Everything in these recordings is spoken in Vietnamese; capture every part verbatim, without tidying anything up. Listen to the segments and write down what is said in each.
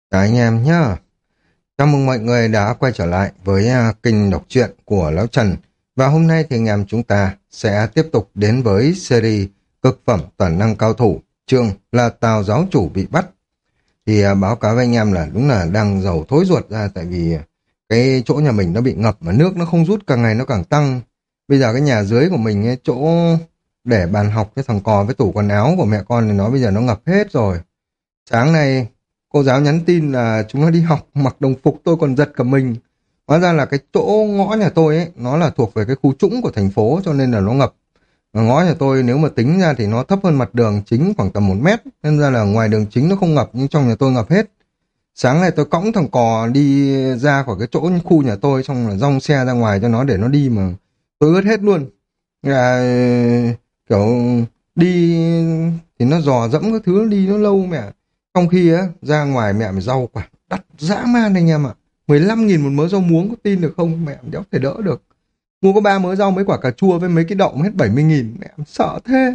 Chào anh em nhá. Chào mừng mọi người đã quay trở lại với à, kênh đọc truyện của Lão Trần. Và hôm nay thì anh em chúng ta sẽ tiếp tục đến với series cực phẩm toàn năng cao thủ, chương là Tào giáo chủ bị bắt. Thì à, báo cáo với anh em là đúng là đang dầu thối ruột ra, tại vì cái chỗ nhà mình nó bị ngập mà nước nó không rút, càng ngày nó càng tăng. Bây giờ cái nhà dưới của mình ấy, chỗ để bàn học cái thằng cò với tủ quần áo của mẹ con thì nó bây giờ nó ngập hết rồi. Sáng nay cô giáo nhắn tin là chúng nó đi học mặc đồng phục, tôi còn giật cả mình. Hóa ra là cái chỗ ngõ nhà tôi ấy, nó là thuộc về cái khu trũng của thành phố cho nên là nó ngập. Mà ngõ nhà tôi nếu mà tính ra thì nó thấp hơn mặt đường chính khoảng tầm một mét. Nên ra là ngoài đường chính nó không ngập nhưng trong nhà tôi ngập hết. Sáng nay tôi cõng thằng cò đi ra khỏi cái chỗ khu nhà tôi, xong là dong xe ra ngoài cho nó để nó đi mà tôi ướt hết luôn. Là kiểu đi thì nó dò dẫm các thứ, đi nó lâu mẹ. Trong khi á, ra ngoài mẹ mày rau quả đắt dã man anh em ạ. mười lăm nghìn một mớ rau muống, có tin được không? Mẹ đéo thể đỡ được. Mua có ba mớ rau, mấy quả cà chua với mấy cái đậu hết bảy mươi nghìn. Mẹ sợ thế.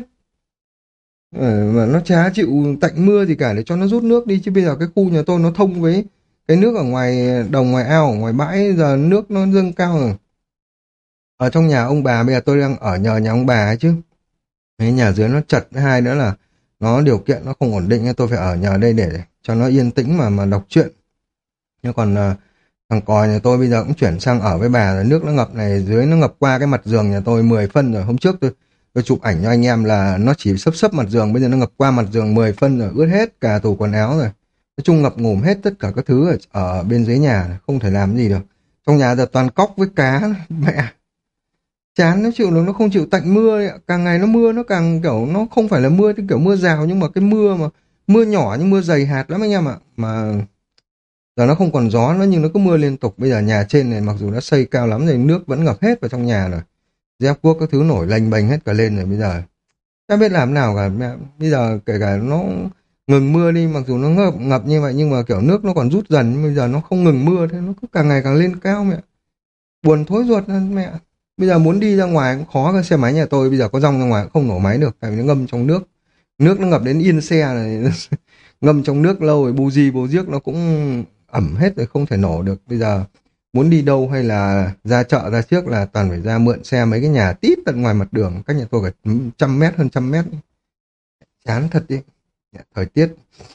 Ờ, mà nó chả chịu tạnh mưa gì cả để cho nó rút nước đi. Chứ bây giờ cái khu nhà tôi nó thông với cái nước ở ngoài đồng, ngoài ao, ở ngoài bãi. Giờ nước nó dâng cao rồi. Ở trong nhà ông bà, bây giờ tôi đang ở nhờ nhà ông bà ấy chứ. Cái nhà dưới nó chật, hai nữa là nó điều kiện nó không ổn định, tôi phải ở nhờ đây để cho nó yên tĩnh mà mà đọc truyện. Nhưng còn uh, thằng cò nhà tôi bây giờ cũng chuyển sang ở với bà rồi. Nước nó ngập này, dưới nó ngập qua cái mặt giường nhà tôi mười phân rồi. Hôm trước tôi tôi chụp ảnh cho anh em là nó chỉ sấp sấp mặt giường, bây giờ nó ngập qua mặt giường mười phân rồi, ướt hết cả tủ quần áo rồi. Nói chung ngập ngủm hết tất cả các thứ ở, ở bên dưới nhà, không thể làm gì được. Trong nhà giờ toàn cóc với cá. Mẹ chán, nó chịu nó không chịu tạnh mưa ấy. Càng ngày nó mưa nó càng kiểu, nó không phải là mưa cái kiểu mưa rào, nhưng mà cái mưa mà mưa nhỏ nhưng mưa dày hạt lắm anh em ạ. Mà giờ nó không còn gió nữa nhưng nó cứ mưa liên tục. Bây giờ nhà trên này mặc dù đã xây cao lắm rồi, nước vẫn ngập hết vào trong nhà rồi, dép cuốc các thứ nổi lềnh bềnh hết cả lên rồi. Bây giờ chả biết làm nào cả mẹ. Bây giờ kể cả nó ngừng mưa đi, mặc dù nó ngập ngập như vậy nhưng mà kiểu nước nó còn rút dần. Bây giờ nó không ngừng mưa, thế nó cứ càng ngày càng lên cao mẹ. Buồn thối ruột mẹ. Bây giờ muốn đi ra ngoài cũng khó. Cái xe máy nhà tôi bây giờ có dòng ra ngoài cũng không nổ máy được, tại vì nó ngâm trong nước. Nước nó ngập đến yên xe này. Ngâm trong nước lâu rồi, bu di bô giếc nó cũng ẩm hết rồi, không thể nổ được. Bây giờ muốn đi đâu hay là ra chợ ra trước là toàn phải ra mượn xe mấy cái nhà tít tận ngoài mặt đường, cách nhà tôi phải trăm mét, hơn trăm mét. Chán thật đi. Thời tiết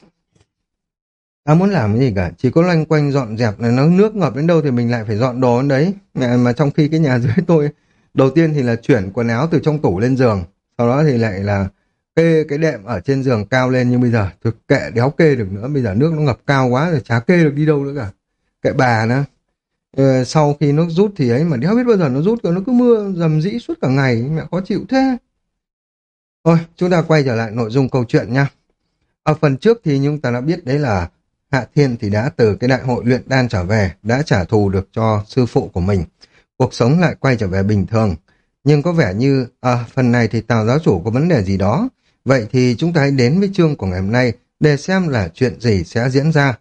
ta muốn làm cái gì cả, chỉ có loanh quanh dọn dẹp này, nó nước ngập đến đâu thì mình lại phải dọn đồ đến đấy. Mẹ, mà trong khi cái nhà dưới tôi đầu tiên thì là chuyển quần áo từ trong tủ lên giường, sau đó thì lại là kê cái đệm ở trên giường cao lên. Nhưng bây giờ thực kệ đéo kê được nữa, bây giờ nước nó ngập cao quá rồi, chả kê được đi đâu nữa cả. Kệ bà nữa. Ờ, sau khi nước rút thì ấy mà đéo biết bao giờ nó rút, rồi nó cứ mưa rầm rĩ suốt cả ngày, mẹ khó chịu thế. Thôi chúng ta quay trở lại nội dung câu chuyện nha. Ở phần trước thì chúng ta đã biết đấy là Hạ Thiên thì đã từ cái đại hội luyện đan trở về, đã trả thù được cho sư phụ của mình. Cuộc sống lại quay trở về bình thường. Nhưng có vẻ như à, phần này thì Tào giáo chủ có vấn đề gì đó. Vậy thì chúng ta hãy đến với chương của ngày hôm nay để xem là chuyện gì sẽ diễn ra.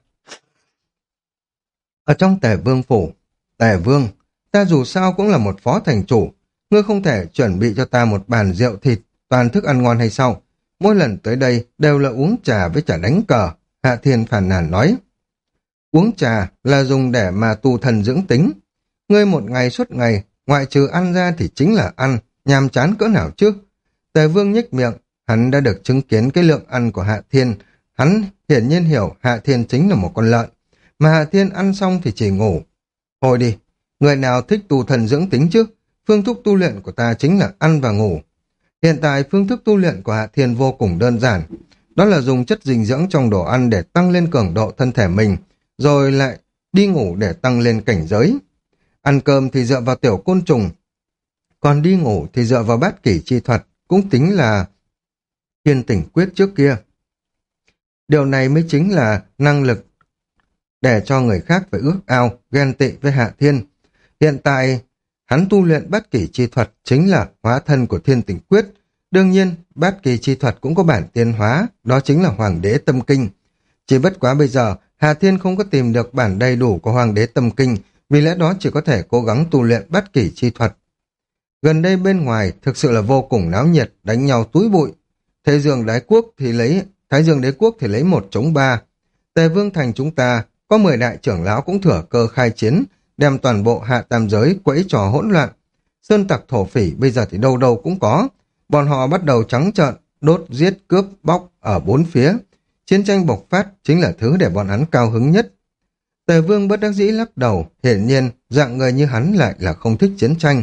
Ở trong Tề Vương phủ, Tề Vương, ta dù sao cũng là một phó thành chủ. Ngươi không thể chuẩn bị cho ta một bàn rượu thịt, toàn thức ăn ngon hay sao? Mỗi lần tới đây đều là uống trà với trà đánh cờ. Hạ Thiên phàn nàn nói. Uống trà là dùng để mà tu thần dưỡng tính. Ngươi một ngày suốt ngày, ngoại trừ ăn ra thì chính là ăn, nhàm chán cỡ nào chứ? Tề Vương nhếch miệng, hắn đã được chứng kiến cái lượng ăn của Hạ Thiên. Hắn hiển nhiên hiểu Hạ Thiên chính là một con lợn, mà Hạ Thiên ăn xong thì chỉ ngủ. Thôi đi, người nào thích tu thần dưỡng tính chứ? Phương thức tu luyện của ta chính là ăn và ngủ. Hiện tại phương thức tu luyện của Hạ Thiên vô cùng đơn giản. Đó là dùng chất dinh dưỡng trong đồ ăn để tăng lên cường độ thân thể mình, rồi lại đi ngủ để tăng lên cảnh giới. Ăn cơm thì dựa vào tiểu côn trùng, còn đi ngủ thì dựa vào bát kỷ chi thuật, cũng tính là thiên tỉnh quyết trước kia. Điều này mới chính là năng lực để cho người khác phải ước ao, ghen tị với Hạ Thiên. Hiện tại, hắn tu luyện bát kỷ chi thuật chính là hóa thân của thiên tỉnh quyết. Đương nhiên, bát kỳ chi thuật cũng có bản tiến hóa, đó chính là Hoàng đế tâm kinh. Chỉ bất quá bây giờ, Hà Thiên không có tìm được bản đầy đủ của Hoàng đế tâm kinh, vì lẽ đó chỉ có thể cố gắng tu luyện bát kỳ chi thuật. Gần đây bên ngoài thực sự là vô cùng náo nhiệt, đánh nhau túi bụi. Thái Dương đế quốc thì lấy Thái Dương đế quốc thì lấy một chống ba. Tề Vương thành chúng ta có mười đại trưởng lão cũng thừa cơ khai chiến, đem toàn bộ hạ tam giới quẫy trò hỗn loạn. Sơn tặc thổ phỉ bây giờ thì đâu đâu cũng có. Bọn họ bắt đầu trắng trợn, đốt, giết, cướp, bóc ở bốn phía. Chiến tranh bộc phát chính là thứ để bọn hắn cao hứng nhất. Tề Vương bất đắc dĩ lắc đầu, hiển nhiên dạng người như hắn lại là không thích chiến tranh.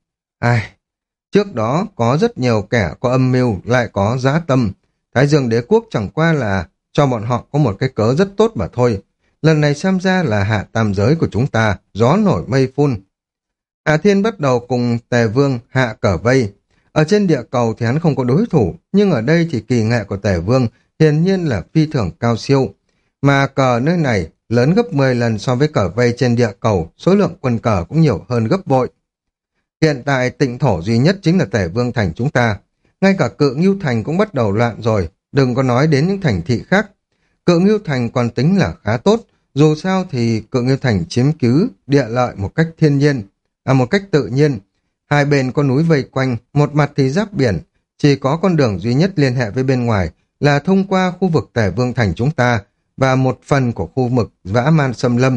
Ai, trước đó có rất nhiều kẻ có âm mưu lại có dã tâm. Thái Dương Đế Quốc chẳng qua là cho bọn họ có một cái cớ rất tốt mà thôi. Lần này xem ra là hạ tam giới của chúng ta, gió nổi mây phun. Hạ Thiên bắt đầu cùng Tề Vương hạ cờ vây. Ở trên địa cầu thì hắn không có đối thủ, nhưng ở đây thì kỳ nghệ của Tề Vương hiển nhiên là phi thường cao siêu. Mà cờ nơi này lớn gấp mười lần so với cờ vây trên địa cầu, số lượng quân cờ cũng nhiều hơn gấp bội. Hiện tại tịnh thổ duy nhất chính là Tề Vương thành chúng ta. Ngay cả Cự Ngưu thành cũng bắt đầu loạn rồi, đừng có nói đến những thành thị khác. Cự Ngưu thành còn tính là khá tốt, dù sao thì Cự Ngưu thành chiếm cứ địa lợi một cách thiên nhiên, à một cách tự nhiên. Hai bên có núi vây quanh, một mặt thì giáp biển, chỉ có con đường duy nhất liên hệ với bên ngoài là thông qua khu vực Tề Vương thành chúng ta và một phần của khu vực Dã Man Xâm Lâm.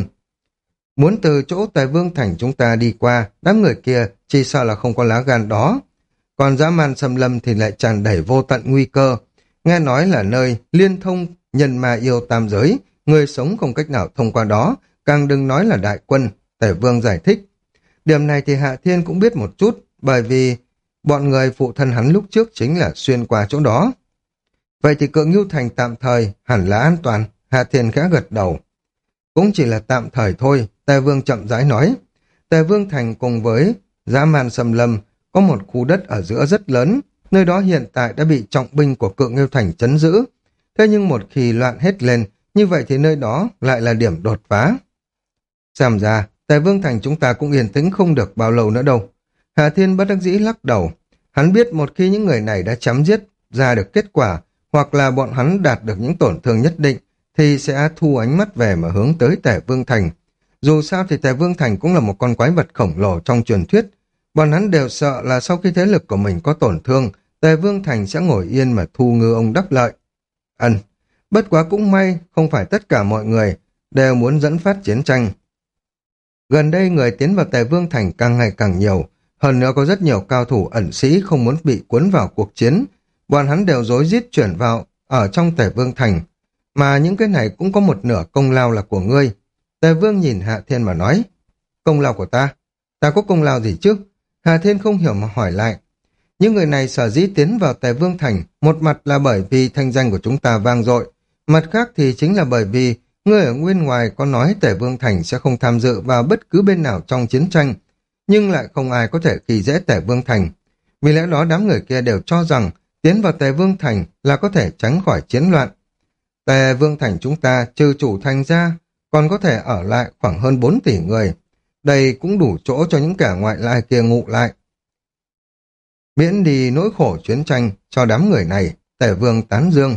Muốn từ chỗ Tề Vương thành chúng ta đi qua, đám người kia chỉ sợ là không có lá gan đó. Còn Dã Man Xâm Lâm thì lại tràn đầy vô tận nguy cơ. Nghe nói là nơi liên thông nhân ma yêu tam giới, người sống không cách nào thông qua đó, càng đừng nói là đại quân. Tề Vương giải thích. Điểm này thì Hạ Thiên cũng biết một chút, bởi vì bọn người phụ thân hắn lúc trước chính là xuyên qua chỗ đó. Vậy thì Cự Ngưu thành tạm thời hẳn là an toàn. Hạ Thiên khẽ gật đầu. Cũng chỉ là tạm thời thôi, Tề Vương chậm rãi nói. Tề Vương thành cùng với Dã Man Xâm Lâm có một khu đất ở giữa rất lớn, nơi đó hiện tại đã bị trọng binh của Cự Ngưu thành trấn giữ. Thế nhưng một khi loạn hết lên, như vậy thì nơi đó lại là điểm đột phá. Xem ra, Tề Vương thành chúng ta cũng yên tĩnh không được bao lâu nữa đâu. Hạ Thiên bất đắc dĩ lắc đầu. Hắn biết một khi những người này đã chấm giết ra được kết quả, hoặc là bọn hắn đạt được những tổn thương nhất định, thì sẽ thu ánh mắt về mà hướng tới Tề Vương thành. Dù sao thì Tề Vương thành cũng là một con quái vật khổng lồ trong truyền thuyết. Bọn hắn đều sợ là sau khi thế lực của mình có tổn thương, Tề Vương thành sẽ ngồi yên mà thu ngư ông đắc lợi. Ân, bất quá cũng may, không phải tất cả mọi người đều muốn dẫn phát chiến tranh. Gần đây người tiến vào Tề Vương thành càng ngày càng nhiều, hơn nữa có rất nhiều cao thủ ẩn sĩ không muốn bị cuốn vào cuộc chiến. Bọn hắn đều rối rít chuyển vào ở trong Tề Vương thành, mà những cái này cũng có một nửa công lao là của ngươi. Tề Vương nhìn Hạ Thiên mà nói, công lao của ta? Ta có công lao gì chứ? Hạ Thiên không hiểu mà hỏi lại. Những người này sở dĩ tiến vào Tề Vương thành, một mặt là bởi vì thanh danh của chúng ta vang dội, mặt khác thì chính là bởi vì người ở nguyên ngoài có nói Tề Vương thành sẽ không tham dự vào bất cứ bên nào trong chiến tranh, nhưng lại không ai có thể khi dễ Tề Vương thành. Vì lẽ đó đám người kia đều cho rằng tiến vào Tề Vương thành là có thể tránh khỏi chiến loạn. Tề Vương thành chúng ta trừ chủ thành ra, còn có thể ở lại khoảng hơn bốn tỷ người. Đây cũng đủ chỗ cho những kẻ ngoại lai kia ngụ lại. Miễn đi nỗi khổ chiến tranh cho đám người này, Tề Vương tán dương.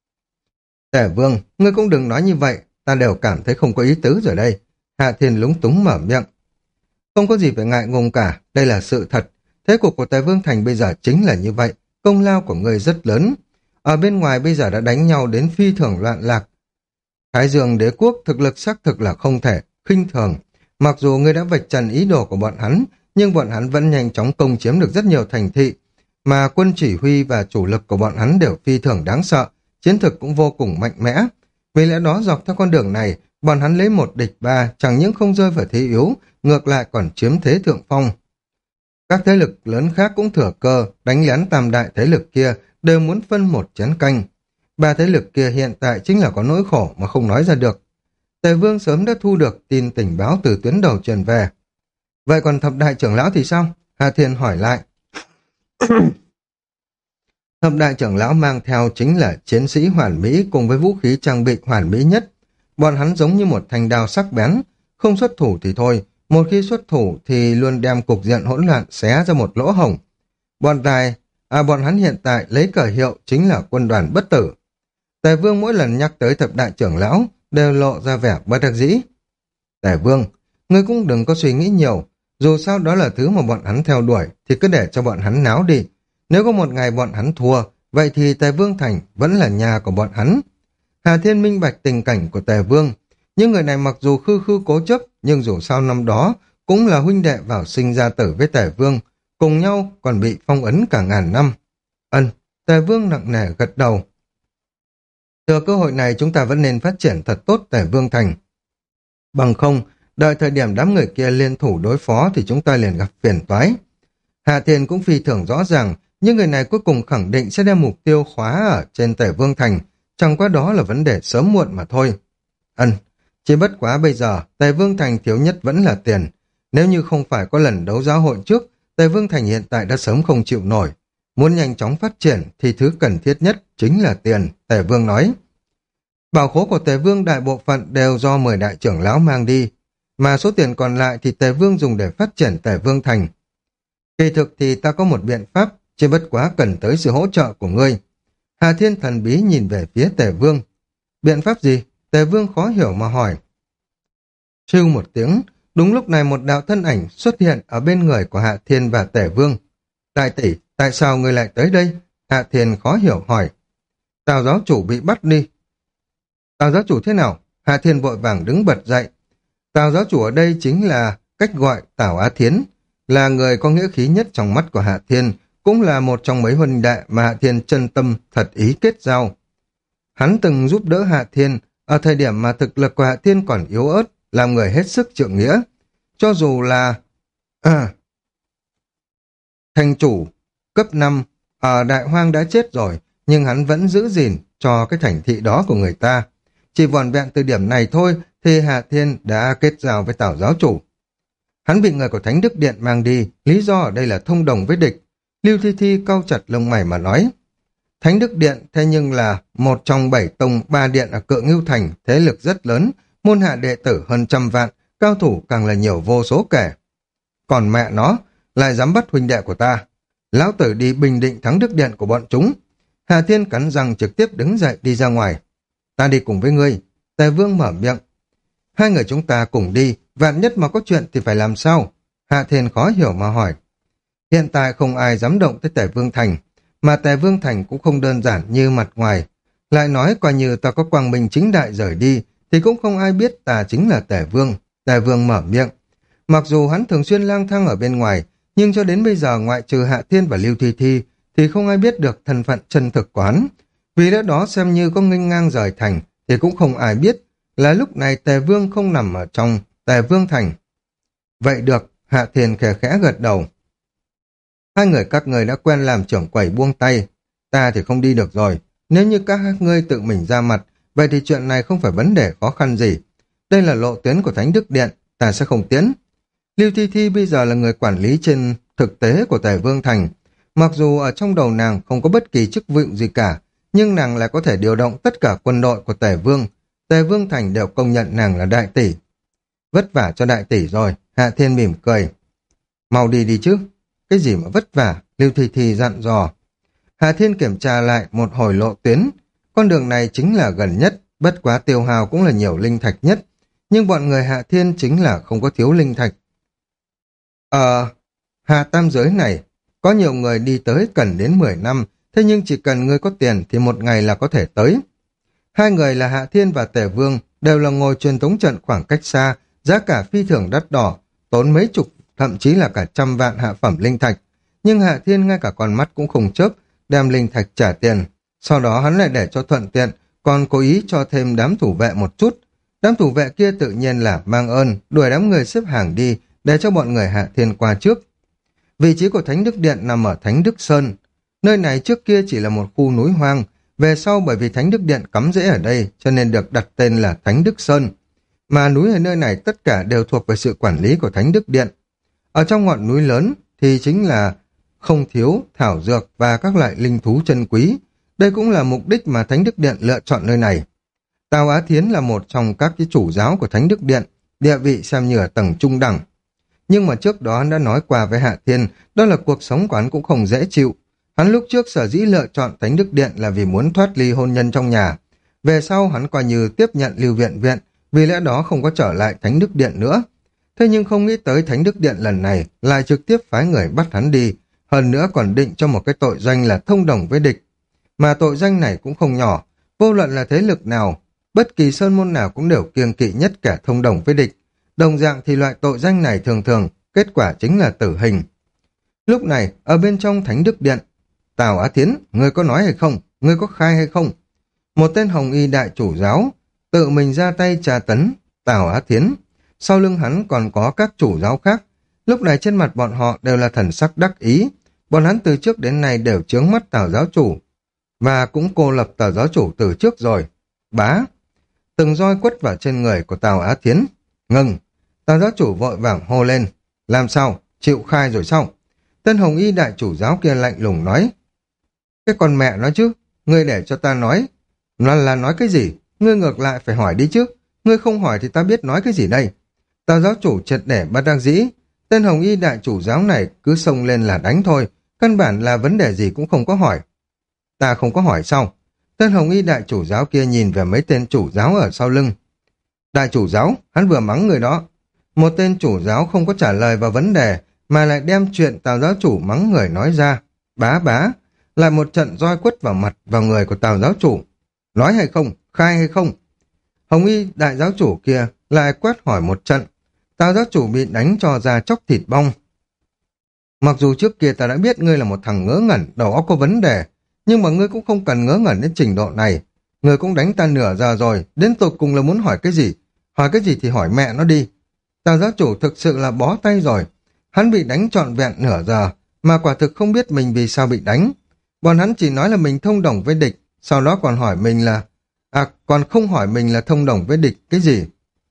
Tề Vương, ngươi cũng đừng nói như vậy, ta đều cảm thấy không có ý tứ rồi đây. Hạ Thiên lúng túng mở miệng. Không có gì phải ngại ngùng cả, đây là sự thật. Thế cục của Tề Vương thành bây giờ chính là như vậy, công lao của ngươi rất lớn. Ở bên ngoài bây giờ đã đánh nhau đến phi thường loạn lạc. Thái Dương Đế Quốc thực lực xác thực là không thể khinh thường. Mặc dù ngươi đã vạch trần ý đồ của bọn hắn, nhưng bọn hắn vẫn nhanh chóng công chiếm được rất nhiều thành thị, mà quân chỉ huy và chủ lực của bọn hắn đều phi thường đáng sợ, chiến thực cũng vô cùng mạnh mẽ. Vì lẽ đó dọc theo con đường này, bọn hắn lấy một địch ba, chẳng những không rơi vào thế yếu, ngược lại còn chiếm thế thượng phong. Các thế lực lớn khác cũng thừa cơ, đánh lén tam đại thế lực kia, đều muốn phân một chén canh. Ba thế lực kia hiện tại chính là có nỗi khổ mà không nói ra được. Tề Vương sớm đã thu được tin tình báo từ tuyến đầu truyền về. Vậy còn thập đại trưởng lão thì sao? Hà Thiên hỏi lại. Thập đại trưởng lão mang theo chính là chiến sĩ hoàn mỹ cùng với vũ khí trang bị hoàn mỹ nhất. Bọn hắn giống như một thanh đao sắc bén, không xuất thủ thì thôi, một khi xuất thủ thì luôn đem cục diện hỗn loạn xé ra một lỗ hổng. Bọn tài, à bọn hắn hiện tại lấy cờ hiệu chính là quân đoàn bất tử. Tề Vương mỗi lần nhắc tới thập đại trưởng lão đều lộ ra vẻ bất đắc dĩ. Tề Vương, ngươi cũng đừng có suy nghĩ nhiều, dù sao đó là thứ mà bọn hắn theo đuổi thì cứ để cho bọn hắn náo đi. Nếu có một ngày bọn hắn thua, vậy thì Tề Vương thành vẫn là nhà của bọn hắn. Hà Thiên minh bạch tình cảnh của Tề Vương, Những người này mặc dù khư khư cố chấp, nhưng dù sao năm đó cũng là huynh đệ vào sinh ra tử với Tề Vương, cùng nhau còn bị phong ấn cả ngàn năm. Ân, Tề Vương nặng nề gật đầu. Thừa cơ hội này chúng ta vẫn nên phát triển thật tốt Tề Vương Thành. Bằng không, đợi thời điểm đám người kia liên thủ đối phó thì chúng ta liền gặp phiền toái. Hạ Thiên cũng phi thường rõ ràng, nhưng người này cuối cùng khẳng định sẽ đem mục tiêu khóa ở trên Tề Vương Thành, chẳng qua đó là vấn đề sớm muộn mà thôi. Ân, chỉ bất quá bây giờ, Tề Vương Thành thiếu nhất vẫn là tiền. Nếu như không phải có lần đấu giá hội trước, Tề Vương Thành hiện tại đã sớm không chịu nổi. Muốn nhanh chóng phát triển thì thứ cần thiết nhất chính là tiền, Tề Vương nói. Bảo khố của Tề Vương đại bộ phận đều do mười đại trưởng lão mang đi, mà số tiền còn lại thì Tề Vương dùng để phát triển Tề Vương Thành. Kỳ thực thì ta có một biện pháp, chỉ bất quá cần tới sự hỗ trợ của ngươi. Hà Thiên thần bí nhìn về phía Tề Vương. Biện pháp gì? Tề Vương khó hiểu mà hỏi. Siêu một tiếng, đúng lúc này một đạo thân ảnh xuất hiện ở bên người của Hạ Thiên và Tề Vương. Đại tỷ, tại sao ngươi lại tới đây? Hạ Thiên khó hiểu hỏi. Tào giáo chủ bị bắt đi. Tào giáo chủ thế nào? Hạ Thiên vội vàng đứng bật dậy. Tào giáo chủ ở đây chính là cách gọi Tào Á Thiến, là người có nghĩa khí nhất trong mắt của Hạ Thiên, cũng là một trong mấy huynh đệ mà Hạ Thiên chân tâm thật ý kết giao. Hắn từng giúp đỡ Hạ Thiên ở thời điểm mà thực lực của Hạ Thiên còn yếu ớt, làm người hết sức trượng nghĩa. Cho dù là à, thành chủ cấp năm ở Đại Hoang đã chết rồi, nhưng hắn vẫn giữ gìn cho cái thành thị đó của người ta. Chỉ vòn vẹn từ điểm này thôi thì Hạ Thiên đã kết giao với Tào giáo chủ. Hắn bị người của Thánh Đức Điện mang đi, lý do ở đây là thông đồng với địch. Lưu Thi Thi cau chặt lông mày mà nói. Thánh Đức Điện thế nhưng là một trong bảy tông ba điện ở Cự Ngưu Thành, thế lực rất lớn, môn hạ đệ tử hơn trăm vạn, cao thủ càng là nhiều vô số kể. Còn mẹ nó, lại dám bắt huynh đệ của ta. Lão tử đi bình định Thánh Đức Điện của bọn chúng. Hà Thiên cắn răng trực tiếp đứng dậy đi ra ngoài. Ta đi cùng với ngươi. Tề Vương mở miệng. Hai người chúng ta cùng đi, vạn nhất mà có chuyện thì phải làm sao? Hạ Thiên khó hiểu mà hỏi. Hiện tại không ai dám động tới Tề Vương Thành, mà Tề Vương Thành cũng không đơn giản như mặt ngoài. Lại nói coi như ta có quang minh chính đại rời đi, thì cũng không ai biết ta chính là Tề Vương. Tề Vương mở miệng. Mặc dù hắn thường xuyên lang thang ở bên ngoài, nhưng cho đến bây giờ ngoại trừ Hạ Thiên và Lưu Thi Thi, thì không ai biết được thân phận chân thực của hắn. Vì lẽ đó xem như có nghênh ngang rời thành, thì cũng không ai biết là lúc này Tề Vương không nằm ở trong Tề Vương Thành. Vậy được, Hạ Thiên khẽ khẽ gật đầu. Hai người các người đã quen làm trưởng quầy buông tay, ta thì không đi được rồi. Nếu như các ngươi tự mình ra mặt, vậy thì chuyện này không phải vấn đề khó khăn gì. Đây là lộ tuyến của Thánh Đức Điện, ta sẽ không tiến. Lưu Thi Thi bây giờ là người quản lý trên thực tế của Tề Vương Thành. Mặc dù ở trong đầu nàng không có bất kỳ chức vụ gì cả, nhưng nàng lại có thể điều động tất cả quân đội của Tề Vương. Tề Vương Thành đều công nhận nàng là đại tỷ. Vất vả cho đại tỷ rồi, Hạ Thiên mỉm cười. Mau đi đi chứ. Cái gì mà vất vả, Lưu Thi Thi dặn dò. Hạ Thiên kiểm tra lại một hồi lộ tuyến. Con đường này chính là gần nhất, bất quá tiêu hao cũng là nhiều linh thạch nhất. Nhưng bọn người Hạ Thiên chính là không có thiếu linh thạch. Ờ, Hạ Tam giới này, có nhiều người đi tới cần đến mười năm, thế nhưng chỉ cần ngươi có tiền thì một ngày là có thể tới. Hai người là Hạ Thiên và Tề Vương đều là ngồi truyền tống trận khoảng cách xa, giá cả phi thường đắt đỏ, tốn mấy chục, thậm chí là cả trăm vạn hạ phẩm linh thạch. Nhưng Hạ Thiên ngay cả con mắt cũng không chớp, đem linh thạch trả tiền. Sau đó hắn lại để cho thuận tiện, còn cố ý cho thêm đám thủ vệ một chút. Đám thủ vệ kia tự nhiên là mang ơn, đuổi đám người xếp hàng đi, để cho bọn người Hạ Thiên qua trước. Vị trí của Thánh Đức Điện nằm ở Thánh Đức Sơn. Nơi này trước kia chỉ là một khu núi hoang, về sau bởi vì Thánh Đức Điện cắm rễ ở đây cho nên được đặt tên là Thánh Đức Sơn. Mà núi ở nơi này tất cả đều thuộc về sự quản lý của Thánh Đức Điện. Ở trong ngọn núi lớn thì chính là không thiếu thảo dược và các loại linh thú chân quý. Đây cũng là mục đích mà Thánh Đức Điện lựa chọn nơi này. Tào Á Thiến là một trong các cái chủ giáo của Thánh Đức Điện, địa vị xem như ở tầng trung đẳng. Nhưng mà trước đó hắn đã nói qua với Hạ Thiên, đó là cuộc sống của hắn cũng không dễ chịu. Hắn lúc trước sở dĩ lựa chọn Thánh Đức Điện là vì muốn thoát ly hôn nhân trong nhà. Về sau hắn coi như tiếp nhận Lưu Viện Viện, vì lẽ đó không có trở lại Thánh Đức Điện nữa. Thế nhưng không nghĩ tới Thánh Đức Điện lần này lại trực tiếp phái người bắt hắn đi, hơn nữa còn định cho một cái tội danh là thông đồng với địch. Mà tội danh này cũng không nhỏ, vô luận là thế lực nào, Bất kỳ sơn môn nào cũng đều kiêng kỵ nhất kẻ thông đồng với địch. Đồng dạng thì loại tội danh này thường thường, kết quả chính là tử hình. Lúc này, ở bên trong Thánh Đức Điện, Tào Á Thiến, ngươi có nói hay không? Ngươi có khai hay không? Một tên hồng y đại chủ giáo, tự mình ra tay tra tấn Tào Á Thiến. Sau lưng hắn còn có các chủ giáo khác. Lúc này trên mặt bọn họ đều là thần sắc đắc ý. Bọn hắn từ trước đến nay đều chướng mắt Tào giáo chủ. Và cũng cô lập Tào giáo chủ từ trước rồi. Bá! Từng roi quất vào trên người của Tào Á Thiến. Ngừng! Tào giáo chủ vội vàng hô lên. Làm sao? Chịu khai rồi sao? Tên hồng y đại chủ giáo kia lạnh lùng nói. Cái con mẹ nói chứ, ngươi để cho ta nói. Nó là nói cái gì? Ngươi ngược lại phải hỏi đi chứ. Ngươi không hỏi thì ta biết nói cái gì đây? Tào giáo chủ triệt để bất đắc dĩ. Tên hồng y đại chủ giáo này cứ xông lên là đánh thôi. Căn bản là vấn đề gì cũng không có hỏi. Ta không có hỏi sao? Tên hồng y đại chủ giáo kia nhìn về mấy tên chủ giáo ở sau lưng. Đại chủ giáo, hắn vừa mắng người đó. Một tên chủ giáo không có trả lời vào vấn đề, mà lại đem chuyện Tào giáo chủ mắng người nói ra. Bá bá, lại một trận roi quất vào mặt vào người của Tào giáo chủ. Nói hay không, khai hay không? Hồng y đại giáo chủ kia lại quét hỏi một trận. Tào giáo chủ bị đánh cho ra chóc thịt bong. Mặc dù trước kia ta đã biết ngươi là một thằng ngớ ngẩn, đầu óc có vấn đề, nhưng mà ngươi cũng không cần ngớ ngẩn đến trình độ này. Ngươi cũng đánh ta nửa giờ rồi, đến tột cùng là muốn hỏi cái gì? Hỏi cái gì thì hỏi mẹ nó đi. Tào giáo chủ thực sự là bó tay rồi. Hắn bị đánh trọn vẹn nửa giờ, mà quả thực không biết mình vì sao bị đánh. Bọn hắn chỉ nói là mình thông đồng với địch, sau đó còn hỏi mình là... À, còn không hỏi mình là thông đồng với địch cái gì.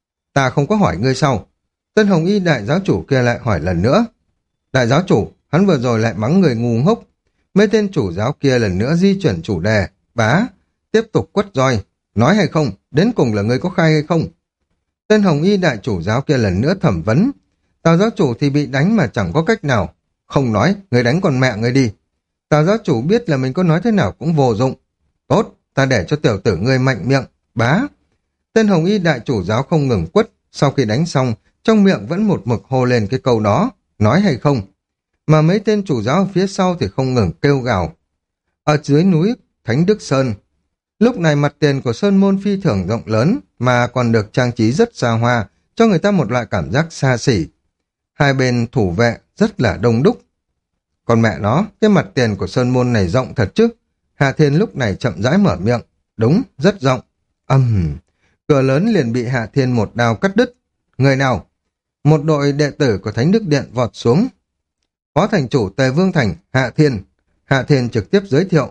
Ta không có hỏi ngươi sau. Tân hồng y đại giáo chủ kia lại hỏi lần nữa. Đại giáo chủ, hắn vừa rồi lại mắng người ngu ngốc. Mấy tên chủ giáo kia lần nữa di chuyển chủ đề. Bá, tiếp tục quất roi. Nói hay không, đến cùng là ngươi có khai hay không? Tên hồng y đại chủ giáo kia lần nữa thẩm vấn. Tào giáo chủ thì bị đánh mà chẳng có cách nào. Không nói, người đánh con mẹ người đi. Tào giáo chủ biết là mình có nói thế nào cũng vô dụng. Tốt, ta để cho tiểu tử ngươi mạnh miệng. Bá. Tên hồng y đại chủ giáo không ngừng quất. Sau khi đánh xong, trong miệng vẫn một mực hô lên cái câu đó. Nói hay không? Mà mấy tên chủ giáo ở phía sau thì không ngừng kêu gào. Ở dưới núi Thánh Đức Sơn, lúc này mặt tiền của Sơn Môn phi thường rộng lớn mà còn được trang trí rất xa hoa, cho người ta một loại cảm giác xa xỉ. Hai bên thủ vệ rất là đông đúc. Còn mẹ nó, cái mặt tiền của Sơn Môn này rộng thật chứ. Hạ Thiên lúc này chậm rãi mở miệng. Đúng, rất rộng. Âm, uhm. Cửa lớn liền bị Hạ Thiên một đao cắt đứt. Người nào? Một đội đệ tử của Thánh Đức Điện vọt xuống. Phó thành chủ Tề Vương Thành, Hạ Thiên. Hạ Thiên trực tiếp giới thiệu.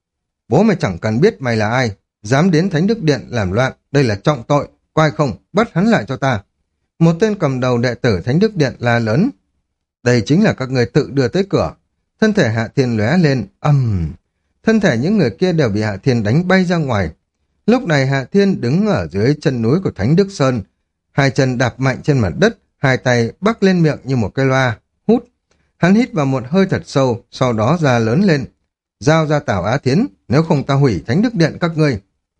Bố mày chẳng cần biết mày là ai. Dám đến Thánh Đức Điện làm loạn, đây là trọng tội. Coi không, bắt hắn lại cho ta. Một tên cầm đầu đệ tử Thánh Đức Điện la lớn. Đây chính là các người tự đưa tới cửa. Thân thể Hạ Thiên lóe lên, ầm. Uhm. Thân thể những người kia đều bị Hạ Thiên đánh bay ra ngoài. Lúc này Hạ Thiên đứng ở dưới chân núi của Thánh Đức Sơn. Hai chân đạp mạnh trên mặt đất, hai tay bắc lên miệng như một cái loa, hút. Hắn hít vào một hơi thật sâu, sau đó ra lớn lên. Giao ra Tào Á Thiến, nếu không ta hủy Thánh Đức Điện các ngươi.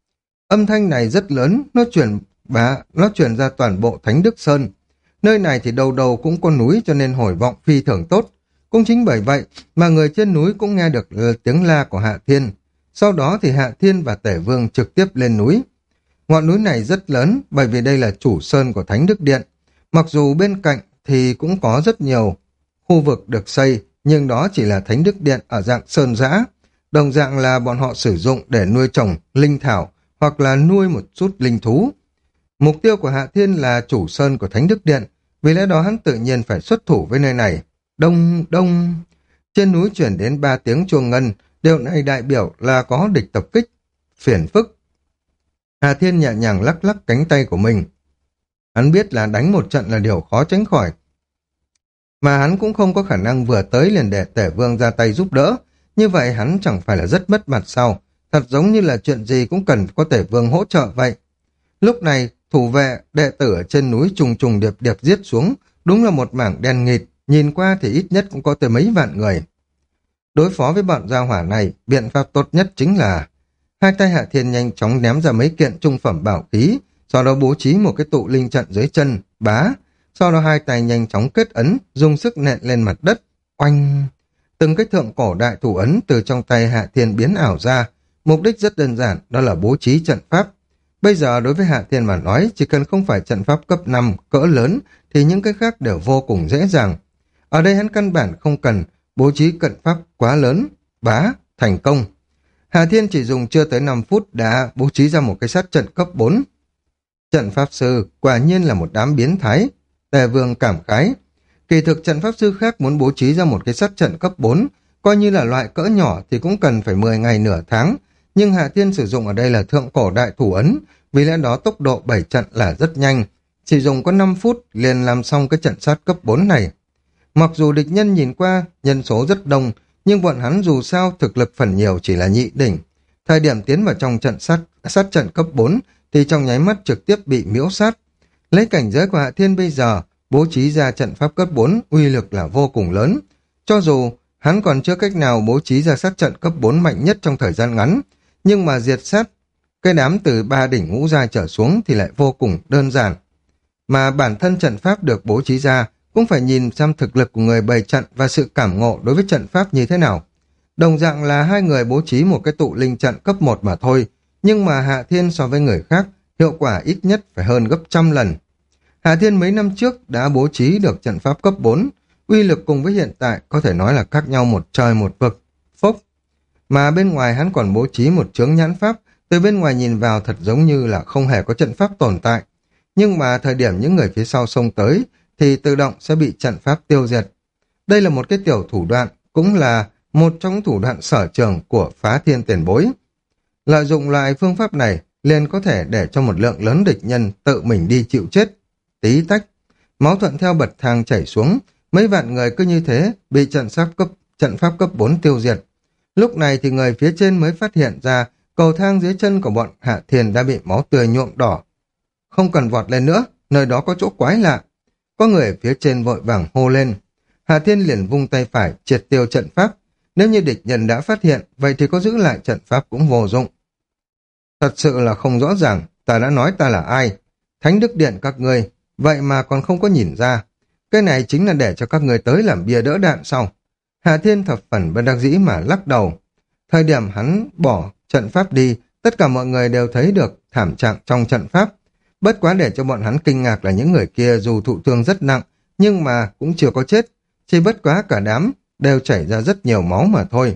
Âm thanh này rất lớn, nó truyền bá, nó truyền ra toàn bộ Thánh Đức Sơn. Nơi này thì đầu đầu cũng có núi cho nên hồi vọng phi thường tốt. Cũng chính bởi vậy mà người trên núi cũng nghe được tiếng la của Hạ Thiên. Sau đó thì Hạ Thiên và Tể Vương trực tiếp lên núi. Ngọn núi này rất lớn bởi vì đây là chủ sơn của Thánh Đức Điện. Mặc dù bên cạnh thì cũng có rất nhiều khu vực được xây, nhưng đó chỉ là Thánh Đức Điện ở dạng sơn dã. Đồng dạng là bọn họ sử dụng để nuôi trồng linh thảo hoặc là nuôi một chút linh thú. Mục tiêu của Hạ Thiên là chủ sơn của Thánh Đức Điện, vì lẽ đó hắn tự nhiên phải xuất thủ với nơi này. Đông, đông. Trên núi chuyển đến ba tiếng chuông ngân, điều này đại biểu là có địch tập kích. Phiền phức. Hạ Thiên nhẹ nhàng lắc lắc cánh tay của mình. Hắn biết là đánh một trận là điều khó tránh khỏi. Mà hắn cũng không có khả năng vừa tới liền để Tể Vương ra tay giúp đỡ. Như vậy hắn chẳng phải là rất mất mặt sao. Thật giống như là chuyện gì cũng cần có Tể Vương hỗ trợ vậy. Lúc này, thủ vệ, đệ tử ở trên núi trùng trùng điệp điệp giết xuống. Đúng là một mảng đen nghịt. Nhìn qua thì ít nhất cũng có tới mấy vạn người. Đối phó với bọn gia hỏa này, biện pháp tốt nhất chính là hai tay Hạ Thiên nhanh chóng ném ra mấy kiện trung phẩm bảo khí, sau đó bố trí một cái tụ linh trận dưới chân, bá. Sau đó hai tay nhanh chóng kết ấn, dùng sức nện lên mặt đất, oanh. Từng cái thượng cổ đại thủ ấn từ trong tay Hạ Thiên biến ảo ra, mục đích rất đơn giản, đó là bố trí trận pháp. Bây giờ đối với Hạ Thiên mà nói, chỉ cần không phải trận pháp cấp năm cỡ lớn thì những cái khác đều vô cùng dễ dàng. Ở đây hắn căn bản không cần bố trí cận pháp quá lớn, bá, thành công. Hạ Thiên chỉ dùng chưa tới năm phút đã bố trí ra một cái sát trận cấp bốn. Trận pháp sư quả nhiên là một đám biến thái. Tề Vương cảm khái. Kỳ thực trận pháp sư khác muốn bố trí ra một cái sát trận cấp bốn, coi như là loại cỡ nhỏ thì cũng cần phải mười ngày nửa tháng. Nhưng Hạ Thiên sử dụng ở đây là thượng cổ đại thủ ấn, vì lẽ đó tốc độ bảy trận là rất nhanh. Chỉ dùng có năm phút liền làm xong cái trận sát cấp bốn này. Mặc dù địch nhân nhìn qua nhân số rất đông, nhưng bọn hắn dù sao thực lực phần nhiều chỉ là nhị đỉnh. Thời điểm tiến vào trong trận sát, sát trận cấp bốn thì trong nháy mắt trực tiếp bị miễu sát. Lấy cảnh giới của Hạ Thiên bây giờ, bố trí ra trận pháp cấp bốn uy lực là vô cùng lớn. Cho dù hắn còn chưa cách nào bố trí ra sát trận cấp bốn mạnh nhất trong thời gian ngắn, nhưng mà diệt sát cái đám từ ba đỉnh ngũ giai trở xuống thì lại vô cùng đơn giản. Mà bản thân trận pháp được bố trí ra cũng phải nhìn xem thực lực của người bày trận và sự cảm ngộ đối với trận pháp như thế nào. Đồng dạng là hai người bố trí một cái tụ linh trận cấp một mà thôi, nhưng mà Hạ Thiên so với người khác, hiệu quả ít nhất phải hơn gấp trăm lần. Hạ Thiên mấy năm trước đã bố trí được trận pháp cấp bốn, uy lực cùng với hiện tại có thể nói là khác nhau một trời một vực. Phốc! Mà bên ngoài hắn còn bố trí một chướng nhãn pháp, từ bên ngoài nhìn vào thật giống như là không hề có trận pháp tồn tại. Nhưng mà thời điểm những người phía sau xông tới, thì tự động sẽ bị trận pháp tiêu diệt. Đây là một cái tiểu thủ đoạn, cũng là một trong thủ đoạn sở trường của Phá Thiên tiền bối. Lợi dụng loại phương pháp này, liền có thể để cho một lượng lớn địch nhân tự mình đi chịu chết. Tí tách, máu thuận theo bậc thang chảy xuống, mấy vạn người cứ như thế bị trận pháp cấp trận pháp cấp bốn tiêu diệt. Lúc này thì người phía trên mới phát hiện ra cầu thang dưới chân của bọn Hạ Thiên đã bị máu tươi nhuộm đỏ. Không cần vọt lên nữa, nơi đó có chỗ quái lạ. Có người ở phía trên vội vàng hô lên. Hạ Thiên liền vung tay phải triệt tiêu trận pháp. Nếu như địch nhân đã phát hiện, vậy thì có giữ lại trận pháp cũng vô dụng. Thật sự là không rõ ràng, ta đã nói ta là ai. Thánh Đức Điện các ngươi, vậy mà còn không có nhìn ra. Cái này chính là để cho các người tới làm bia đỡ đạn sau. Hạ Thiên thập phần bất đắc dĩ mà lắc đầu. Thời điểm hắn bỏ trận pháp đi, tất cả mọi người đều thấy được thảm trạng trong trận pháp. Bất quá để cho bọn hắn kinh ngạc là những người kia dù thụ thương rất nặng, nhưng mà cũng chưa có chết. Chỉ bất quá cả đám đều chảy ra rất nhiều máu mà thôi.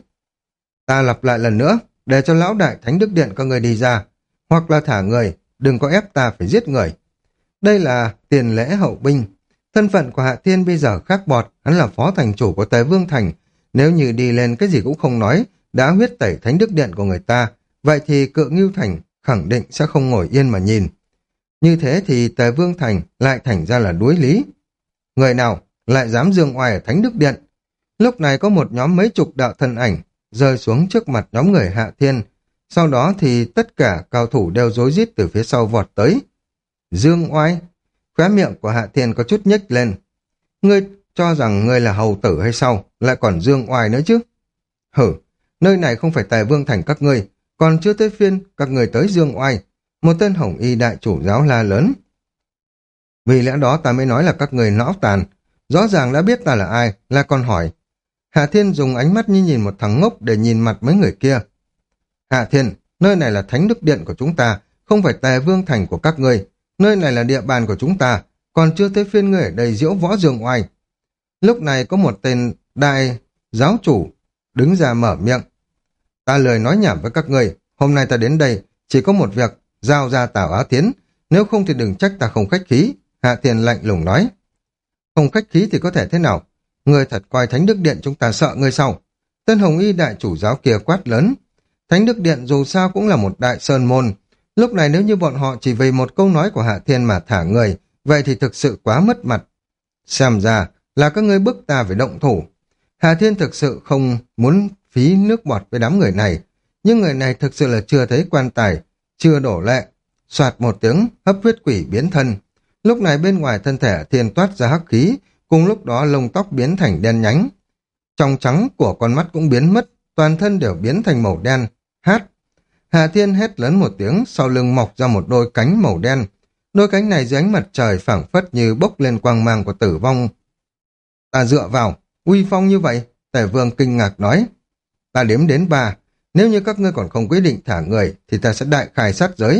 Ta lặp lại lần nữa, để cho lão đại Thánh Đức Điện các người đi ra, hoặc là thả người, đừng có ép ta phải giết người. Đây là tiền lễ hậu binh. Thân phận của Hạ Thiên bây giờ khác bọt, hắn là phó thành chủ của Tề Vương Thành. Nếu như đi lên cái gì cũng không nói, đã huyết tẩy Thánh Đức Điện của người ta, vậy thì Cự Ngưu Thành khẳng định sẽ không ngồi yên mà nhìn. Như thế thì Tề Vương Thành lại thành ra là đuối lý. Người nào lại dám dương oai ở Thánh Đức Điện? Lúc này có một nhóm mấy chục đạo thân ảnh rơi xuống trước mặt nhóm người Hạ Thiên. Sau đó thì tất cả cao thủ đều rối rít từ phía sau vọt tới. Dương oai? Khóe miệng của Hạ Thiên có chút nhếch lên. Ngươi cho rằng ngươi là hầu tử hay sao? Lại còn dương oai nữa chứ? Hử, nơi này không phải Tề Vương Thành các ngươi, còn chưa tới phiên các ngươi tới dương oai. Một tên hồng y đại chủ giáo la lớn. Vì lẽ đó ta mới nói là các người não tàn. Rõ ràng đã biết ta là ai, là còn hỏi. Hạ Thiên dùng ánh mắt như nhìn một thằng ngốc để nhìn mặt mấy người kia. Hạ Thiên, nơi này là Thánh Đức Điện của chúng ta, không phải Tề Vương Thành của các ngươi. Nơi này là địa bàn của chúng ta, còn chưa tới phiên ngươi ở đây diễu võ dương oai. Lúc này có một tên đại giáo chủ đứng ra mở miệng. Ta lười nói nhảm với các ngươi, hôm nay ta đến đây chỉ có một việc, giao ra Tào Á Tiến, nếu không thì đừng trách ta không khách khí. Hạ Thiên lạnh lùng nói. Không khách khí thì có thể thế nào? Ngươi thật coi Thánh Đức Điện chúng ta sợ ngươi sao? Tên hồng y đại chủ giáo kia quát lớn. Thánh Đức Điện dù sao cũng là một đại sơn môn. Lúc này nếu như bọn họ chỉ vì một câu nói của Hạ Thiên mà thả người, vậy thì thực sự quá mất mặt. Xem ra là các ngươi bức ta phải động thủ. Hạ Thiên thực sự không muốn phí nước bọt với đám người này, nhưng người này thực sự là chưa thấy quan tài, chưa đổ lệ. Soạt một tiếng, hấp huyết quỷ biến thân. Lúc này bên ngoài thân thể Thiên toát ra hắc khí, cùng lúc đó lông tóc biến thành đen nhánh. Trong trắng của con mắt cũng biến mất, toàn thân đều biến thành màu đen. Hát! Hạ Thiên hét lớn một tiếng, sau lưng mọc ra một đôi cánh màu đen. Đôi cánh này dưới ánh mặt trời phảng phất như bốc lên quang mang của tử vong. Ta dựa vào, uy phong như vậy, Tề Vương kinh ngạc nói. Ta đếm đến ba, nếu như các ngươi còn không quyết định thả người, thì ta sẽ đại khai sát giới.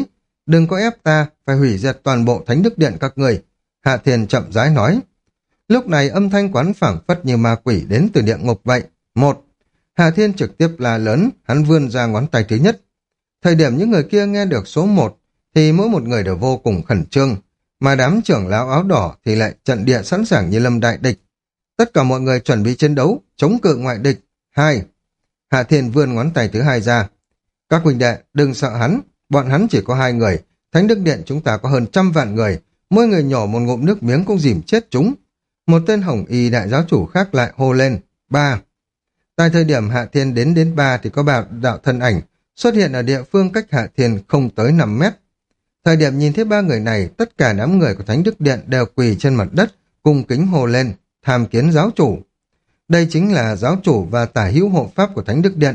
đừng có ép ta phải hủy diệt toàn bộ Thánh Đức Điện các người. Hạ Thiên chậm rãi nói. Lúc này âm thanh quán phảng phất như ma quỷ đến từ địa ngục vậy. Một. Hạ Thiên trực tiếp la lớn, hắn vươn ra ngón tay thứ nhất. Thời điểm những người kia nghe được số một, thì mỗi một người đều vô cùng khẩn trương, mà đám trưởng lão áo đỏ thì lại trận địa sẵn sàng như lâm đại địch. Tất cả mọi người chuẩn bị chiến đấu, chống cự ngoại địch. Hai. Hạ Thiên vươn ngón tay thứ hai ra. Các huynh đệ, đừng sợ hắn, bọn hắn chỉ có hai người, Thánh Đức Điện chúng ta có hơn trăm vạn người, mỗi người nhỏ một ngụm nước miếng cũng dìm chết chúng. Một tên hồng y đại giáo chủ khác lại hô lên. Ba. Tại thời điểm Hạ Thiên đến đến ba thì có ba đạo thân ảnh xuất hiện ở địa phương cách Hạ Thiên không tới năm mét. Thời điểm nhìn thấy ba người này, tất cả đám người của Thánh Đức Điện đều quỳ trên mặt đất, cung kính hô lên, tham kiến giáo chủ. Đây chính là giáo chủ và tả hữu hộ pháp của Thánh Đức Điện.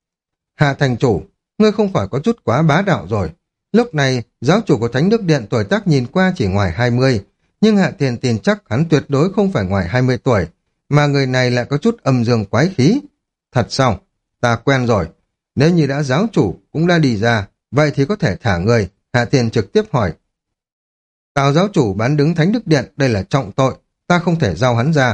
Hạ thành chủ, ngươi không phải có chút quá bá đạo rồi. Lúc này, giáo chủ của Thánh Đức Điện tuổi tác nhìn qua chỉ ngoài hai mươi, nhưng Hạ Thiên tin chắc hắn tuyệt đối không phải ngoài hai mươi tuổi, mà người này lại có chút âm dương quái khí. Thật sao? Ta quen rồi. Nếu như đã giáo chủ cũng đã đi ra, vậy thì có thể thả người. Hạ Thiên trực tiếp hỏi. Tào giáo chủ bán đứng Thánh Đức Điện, đây là trọng tội, ta không thể giao hắn ra.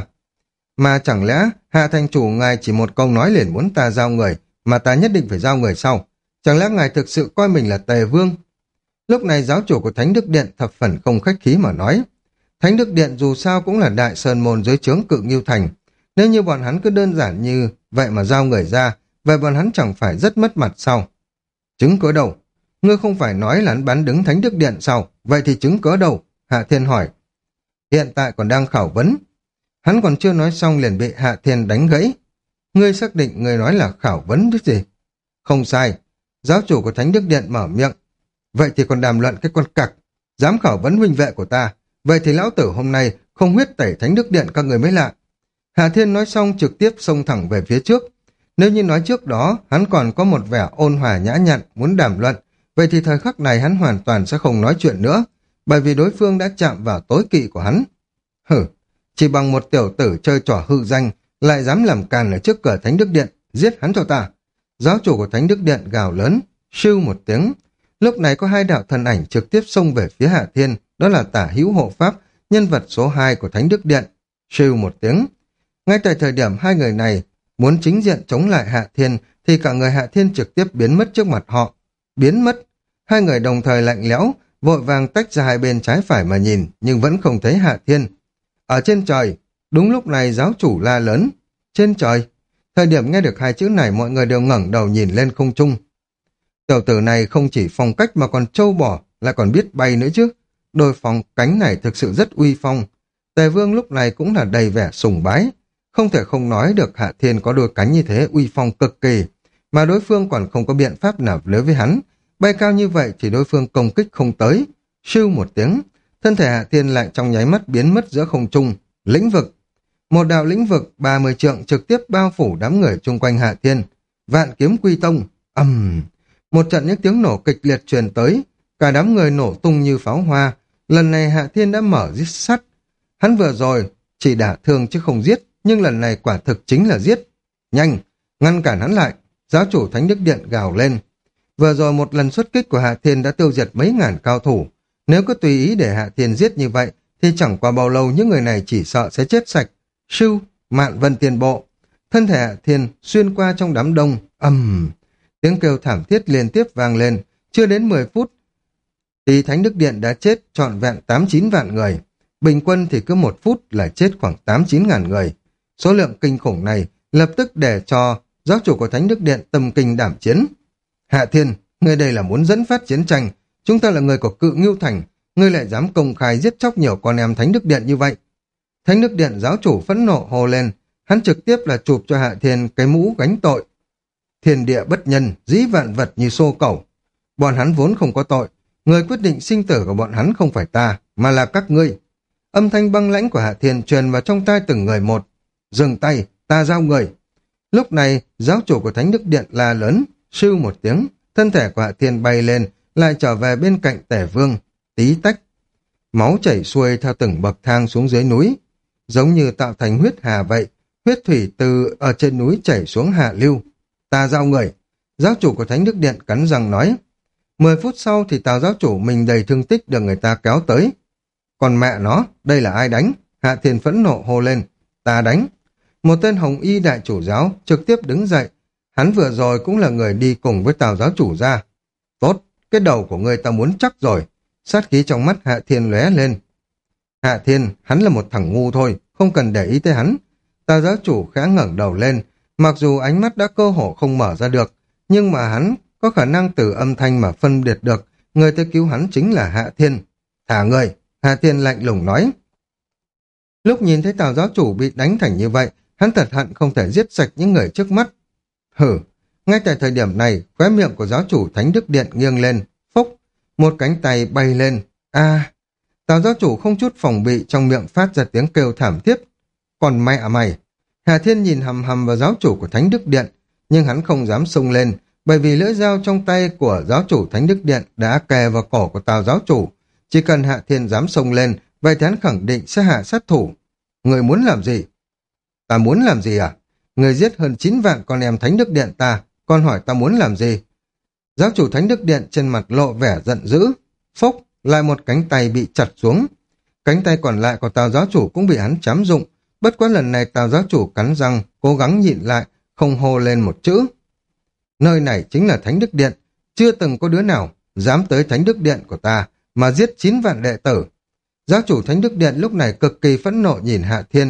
Mà chẳng lẽ Hạ thành chủ ngài chỉ một câu nói liền muốn ta giao người, mà ta nhất định phải giao người sau? Chẳng lẽ ngài thực sự coi mình là Tề Vương? Lúc này giáo chủ của Thánh Đức Điện thập phần không khách khí mà nói. Thánh Đức Điện dù sao cũng là đại sơn môn dưới trướng Cự Ngưu Thành. Nếu như bọn hắn cứ đơn giản như vậy mà giao người ra, vậy bọn hắn chẳng phải rất mất mặt sao? Chứng cớ đâu? Ngươi không phải nói là hắn bán đứng Thánh Đức Điện sao? Vậy thì chứng cớ đâu? Hạ Thiên hỏi. Hiện tại còn đang khảo vấn. Hắn còn chưa nói xong liền bị Hạ Thiên đánh gãy. Ngươi xác định ngươi nói là khảo vấn chứ gì? Không sai. Giáo chủ của Thánh Đức Điện mở miệng. Vậy thì còn đàm luận cái con cặc, dám khảo vấn huynh vệ của ta. Vậy thì lão tử hôm nay không huyết tẩy Thánh Đức Điện các người mới lạ. Hạ Thiên nói xong trực tiếp xông thẳng về phía trước. Nếu như nói trước đó hắn còn có một vẻ ôn hòa nhã nhặn muốn đàm luận, vậy thì thời khắc này hắn hoàn toàn sẽ không nói chuyện nữa, bởi vì đối phương đã chạm vào tối kỵ của hắn. Hử, chỉ bằng một tiểu tử chơi trò hư danh lại dám làm càn ở trước cửa Thánh Đức Điện, giết hắn cho ta. Giáo chủ của Thánh Đức Điện gào lớn, sưu một tiếng. Lúc này có hai đạo thần ảnh trực tiếp xông về phía Hạ Thiên, đó là tả hữu hộ pháp, nhân vật số hai của Thánh Đức Điện. Sưu một tiếng. Ngay tại thời điểm hai người này muốn chính diện chống lại Hạ Thiên, thì cả người Hạ Thiên trực tiếp biến mất trước mặt họ. Biến mất. Hai người đồng thời lạnh lẽo, vội vàng tách ra hai bên trái phải mà nhìn, nhưng vẫn không thấy Hạ Thiên. Ở trên trời, đúng lúc này giáo chủ la lớn. Trên trời. Thời điểm nghe được hai chữ này, mọi người đều ngẩng đầu nhìn lên không trung. Tiểu tử này không chỉ phong cách mà còn trâu bò, lại còn biết bay nữa chứ. Đôi phong cánh này thực sự rất uy phong. Tề Vương lúc này cũng là đầy vẻ sùng bái. Không thể không nói được Hạ Thiên có đôi cánh như thế uy phong cực kỳ, mà đối phương còn không có biện pháp nào đối với hắn. Bay cao như vậy thì đối phương công kích không tới. Sưu một tiếng, thân thể Hạ Thiên lại trong nháy mắt biến mất giữa không trung. Lĩnh vực. Một đạo lĩnh vực ba mươi trượng trực tiếp bao phủ đám người chung quanh Hạ Thiên. Vạn kiếm quy tông. Ầm. Một trận những tiếng nổ kịch liệt truyền tới, cả đám người nổ tung như pháo hoa. Lần này Hạ Thiên đã mở giết sắt. Hắn vừa rồi chỉ đả thương chứ không giết, nhưng lần này quả thực chính là giết. Nhanh, ngăn cản hắn lại. Giáo chủ Thánh Đức Điện gào lên. Vừa rồi một lần xuất kích của Hạ Thiên đã tiêu diệt mấy ngàn cao thủ. Nếu cứ tùy ý để Hạ Thiên giết như vậy, thì chẳng qua bao lâu những người này chỉ sợ sẽ chết sạch. Sưu, Mạn Vân Tiền Bộ. Thân thể Hạ Thiên xuyên qua trong đám đông. Ầm. Tiếng kêu thảm thiết liên tiếp vang lên. Chưa đến mười phút, thì Thánh Đức Điện đã chết trọn vẹn tám chín vạn người. Bình quân thì cứ một phút là chết khoảng tám chín ngàn người. Số lượng kinh khủng này lập tức để cho giáo chủ của Thánh Đức Điện tâm kinh đảm chiến. Hạ Thiên, ngươi đây là muốn dẫn phát chiến tranh. Chúng ta là người của Cự Ngưu Thành, ngươi lại dám công khai giết chóc nhiều con em Thánh Đức Điện như vậy. Thánh Đức Điện giáo chủ phẫn nộ hồ lên, hắn trực tiếp là chụp cho Hạ Thiên cái mũ gánh tội. Thiên địa bất nhân, dĩ vạn vật như xô cẩu. Bọn hắn vốn không có tội, người quyết định sinh tử của bọn hắn không phải ta, mà là các ngươi. Âm thanh băng lãnh của Hạ Thiên truyền vào trong tai từng người một. Dừng tay, ta giao người. Lúc này, giáo chủ của Thánh Đức Điện la lớn, sưu một tiếng, thân thể của Hạ Thiên bay lên, lại trở về bên cạnh Tề Vương, tí tách. Máu chảy xuôi theo từng bậc thang xuống dưới núi, giống như tạo thành huyết hà vậy, huyết thủy từ ở trên núi chảy xuống hạ lưu. Ta giao người. Giáo chủ của Thánh Đức Điện cắn răng nói. Mười phút sau thì Tào giáo chủ mình đầy thương tích được người ta kéo tới. Còn mẹ nó, đây là ai đánh? Hạ Thiên phẫn nộ hô lên. Ta đánh. Một tên hồng y đại chủ giáo trực tiếp đứng dậy. Hắn vừa rồi cũng là người đi cùng với Tào giáo chủ ra. Tốt, cái đầu của ngươi ta muốn chắc rồi. Sát khí trong mắt Hạ Thiên lóe lên. Hạ Thiên, hắn là một thằng ngu thôi, không cần để ý tới hắn. Tào giáo chủ khẽ ngẩng đầu lên, mặc dù ánh mắt đã cơ hồ không mở ra được, nhưng mà hắn có khả năng từ âm thanh mà phân biệt được, người tới cứu hắn chính là Hạ Thiên. Thả người, Hạ Thiên lạnh lùng nói. Lúc nhìn thấy Tào giáo chủ bị đánh thành như vậy, hắn thật hận không thể giết sạch những người trước mắt. Hử, ngay tại thời điểm này, khóe miệng của giáo chủ Thánh Đức Điện nghiêng lên, phốc, một cánh tay bay lên. A, Tào giáo chủ không chút phòng bị, trong miệng phát ra tiếng kêu thảm thiết. Còn mẹ mày! Hà Thiên nhìn hầm hầm vào giáo chủ của Thánh Đức Điện, nhưng hắn không dám xông lên, bởi vì lưỡi dao trong tay của giáo chủ Thánh Đức Điện đã kề vào cổ của Tào giáo chủ. Chỉ cần Hạ Thiên dám xông lên, vậy thì hắn khẳng định sẽ hạ sát thủ. Người muốn làm gì? Ta muốn làm gì à? Người giết hơn chín vạn con em Thánh Đức Điện ta, còn hỏi ta muốn làm gì? Giáo chủ Thánh Đức Điện trên mặt lộ vẻ giận dữ. Phốc, lại một cánh tay bị chặt xuống. Cánh tay còn lại của Tào giáo chủ cũng bị hắn chém rụng. Bất quá lần này Tào giáo chủ cắn răng, cố gắng nhịn lại, không hô lên một chữ. Nơi này chính là Thánh Đức Điện. Chưa từng có đứa nào dám tới Thánh Đức Điện của ta mà giết chín vạn đệ tử. Giáo chủ Thánh Đức Điện lúc này cực kỳ phẫn nộ nhìn Hạ Thiên.